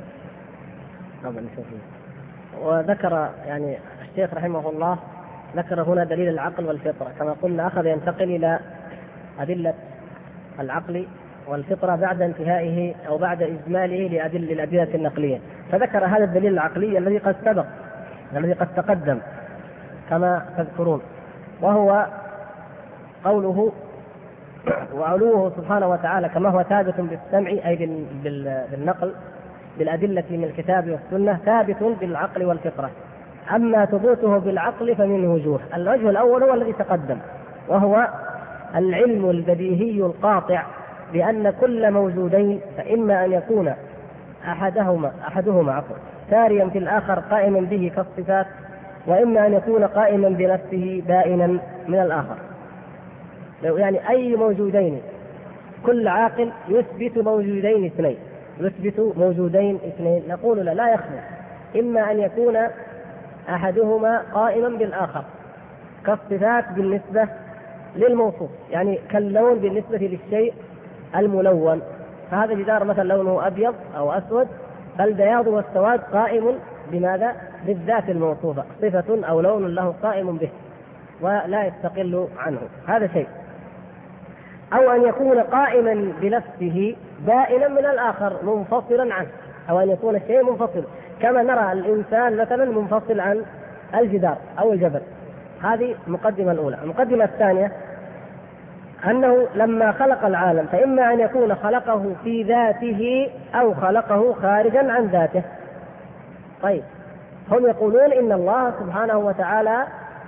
وذكر يعني الشيخ رحمه الله ذكر هنا دليل العقل والفطرة، كما قلنا أخذ ينتقل إلى أدلة العقل والفطرة بعد انتهائه أو بعد إجماله للأدلة النقلية، فذكر هذا الدليل العقلي الذي قد سبق الذي قد تقدم كما تذكرون، وهو قوله وعلوه سبحانه وتعالى كما هو ثابت بالسمع أي بالنقل بالأدلة من الكتاب والسنة ثابت بالعقل والفطرة. أما ثبوته بالعقل فمن وجوه. الوجه الأول هو الذي تقدم، وهو العلم البديهي القاطع بأن كل موجودين فإما أن يكون أحدهما ساريا في الآخر قائما به كالصفات، وإما أن يكون قائما بنفسه بائنا من الآخر. يعني أي موجودين، كل عاقل يثبت موجودين اثنين، نقول لا يخلو، إما أن يكون أحدهما قائما بالآخر كالصفات بالنسبة للموصوف، يعني كاللون بالنسبة للشيء الملون، فهذا جدار مثلا لونه أبيض أو أسود، فالبياض والسواد قائم بماذا؟ بالذات الموصوفة، صفة أو لون له قائم به ولا يستقل عنه، هذا شيء. أو أن يكون قائما بنفسه بائنا من الآخر منفصلا عنه، أو أن يكون الشيء منفصل، كما نرى الإنسان مثلا منفصل عن الجدار أو الجبل. هذه المقدمة الأولى. المقدمة الثانية أنه لما خلق العالم فإما أن يكون خلقه في ذاته أو خلقه خارجا عن ذاته. طيب، هم يقولون إن الله سبحانه وتعالى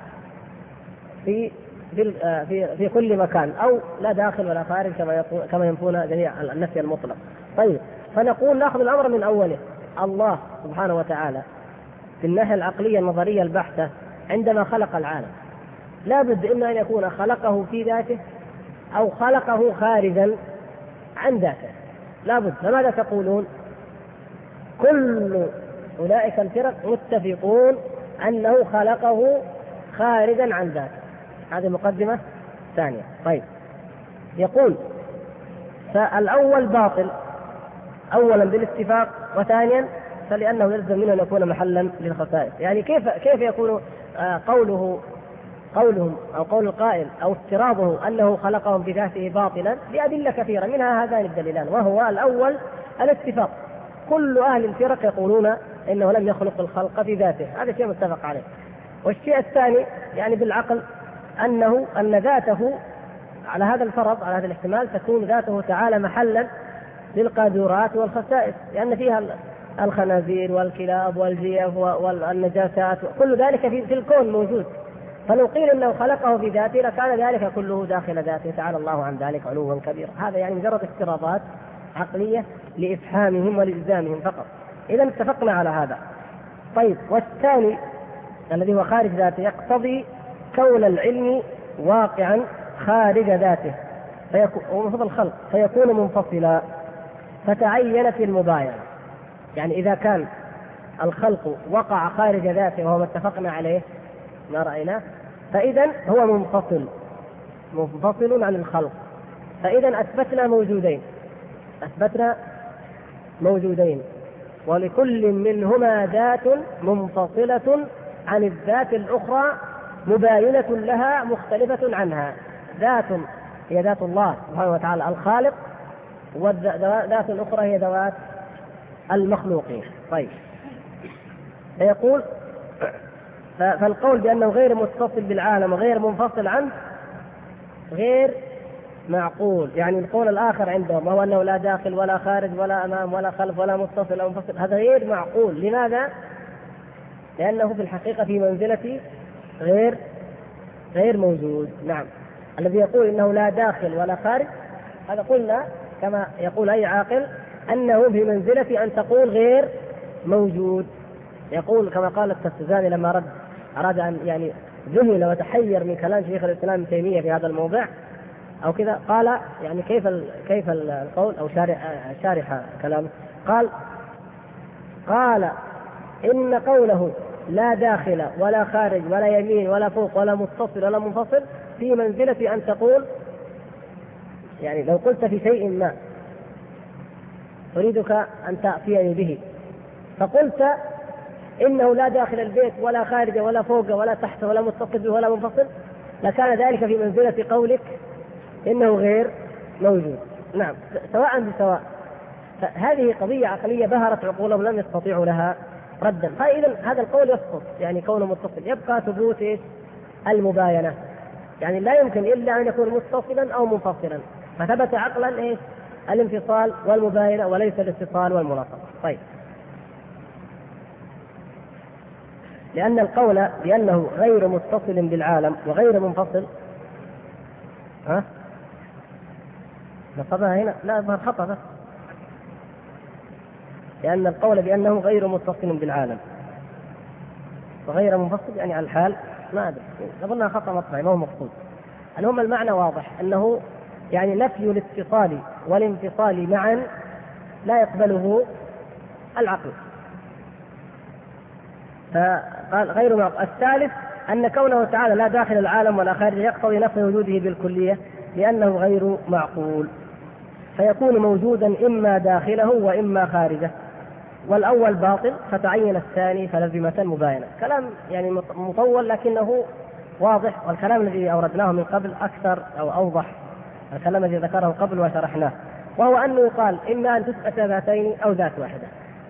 في كل مكان، أو لا داخل ولا خارج كما ينفون جميع النفي المطلق. طيب، فنقول نأخذ الأمر من أوله. الله سبحانه وتعالى في الناحية العقلية النظرية البحتة عندما خلق العالم لابد إما أن يكون خلقه في ذاته أو خلقه خارجا عن ذاته، لابد. فماذا تقولون؟ كل أولئك الفرق متفقون أنه خلقه خارجا عن ذاته. هذه مقدمة ثانية. طيب، يقول فالأول باطل أولا بالاتفاق، وثانيا فلأنه يلزم منه أن يكون محلا للخصائص. يعني كيف يكون قولهم أو قول القائل أو افتراضه أنه خلقهم بذاته باطلا بأدلة كثيرة، منها هذان الدليلان، وهو الأول الاتفاق. كل أهل الفرق يقولون إنه لم يخلق الخلق في ذاته، هذا شيء متفق عليه. والشيء الثاني يعني بالعقل أن ذاته على هذا الفرض، على هذا الاحتمال، تكون ذاته تعالى محلا للقاذورات والخسائس، لأن فيها الخنازير والكلاب والجيف والنجاسات، كل ذلك في الكون موجود. فلو قيل انه خلقه بذاته لكان ذلك كله داخل ذاته، تعالى الله عن ذلك علوا كبيرا. هذا يعني مجرد افتراضات عقلية لإفهامهم ولإلزامهم فقط. إذا اتفقنا على هذا. طيب، والثاني الذي هو خارج ذاته يقتضي كون العلم واقعا خارج ذاته ومفضل الخلق فيكون منفصلا، فتعينت المباينة. يعني إذا كان الخلق وقع خارج ذاته وهو ما اتفقنا عليه ما رأيناه، فإذا هو منفصل عن الخلق. فإذا أثبتنا موجودين ولكل منهما ذات منفصلة عن الذات الأخرى مباينة لها مختلفة عنها. ذات هي ذات الله سبحانه وتعالى الخالق، والذات الأخرى هي ذوات المخلوقين. طيب، فيقول فالقول بأنه غير متصل بالعالم وغير منفصل عنه غير معقول. يعني القول الآخر عندهم وهو أنه لا داخل ولا خارج ولا أمام ولا خلف ولا متصل ولا منفصل، هذا غير معقول. لماذا؟ لأنه في الحقيقة في منزلة غير موجود. نعم، الذي يقول إنه لا داخل ولا خارج، هذا قلنا كما يقول أي عاقل أنه في منزلة أن تقول غير موجود. يقول كما قال التستزاني لما أراد أن يعني ذهل وتحير من كلام شيخ الإسلام ابن تيمية في هذا الموضع أو كذا، قال يعني كيف القول أو شارح كلامه، قال إن قوله لا داخل ولا خارج ولا يمين ولا فوق ولا متصل ولا منفصل في منزلة أن تقول، يعني لو قلت في شيء ما أريدك أن تأتيني به، فقلت إنه لا داخل البيت ولا خارجه ولا فوقه ولا تحته ولا متصل به ولا منفصل، لكان ذلك في منزلة قولك إنه غير موجود. نعم، سواء بسواء. فهذه قضية عقلية بهرت عقولهم لم يستطيعوا لها ردا. فإذا هذا القول يسقط، يعني كونه متصل، يبقى ثبوت المباينة، يعني لا يمكن إلا أن يكون متصلا أو منفصلا، فثبت عقلا الانفصال والمباينة وليس الاتصال والملاصقة. طيب، لأن القول بأنه غير متصل بالعالم وغير منفصل نصبها هنا، لا ما خطأ بس. لأن القول بأنه غير متصل بالعالم وغير منفصل يعني على الحال ما أدري، أظنها خطأ مطبعي ما هو مقصود. المهم المعنى واضح، أنه يعني نفي الاتصال والانفصال معا لا يقبله العقل. فقال غير معقول. الثالث أن كونه تعالى لا داخل العالم ولا خارجه يقتضي نفي وجوده بالكلية لأنه غير معقول، فيكون موجودا إما داخله وإما خارجه، والأول باطل فتعين الثاني فلزمة مباينة. كلام يعني مطول لكنه واضح، والكلام الذي أوردناه من قبل أكثر أو أوضح الكلام الذي ذكره قبل وشرحناه، وهو أنه يقال إما أن تثبت ذاتين أو ذات واحدة.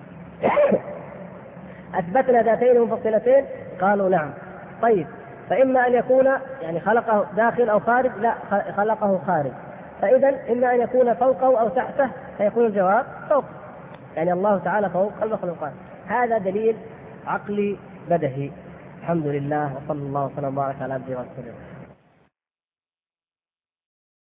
أثبتنا ذاتين منفصلتين، قالوا نعم. طيب، فإما أن يكون يعني خلقه داخل أو خارج، لا خلقه خارج، فإذا إما أن يكون فوقه أو تحته، فيكون الجواب فوق، يعني الله تعالى فوق المخلوقات. هذا دليل عقلي بدهي. الحمد لله، وصلى الله وسلم وبارك على عبده ورسوله.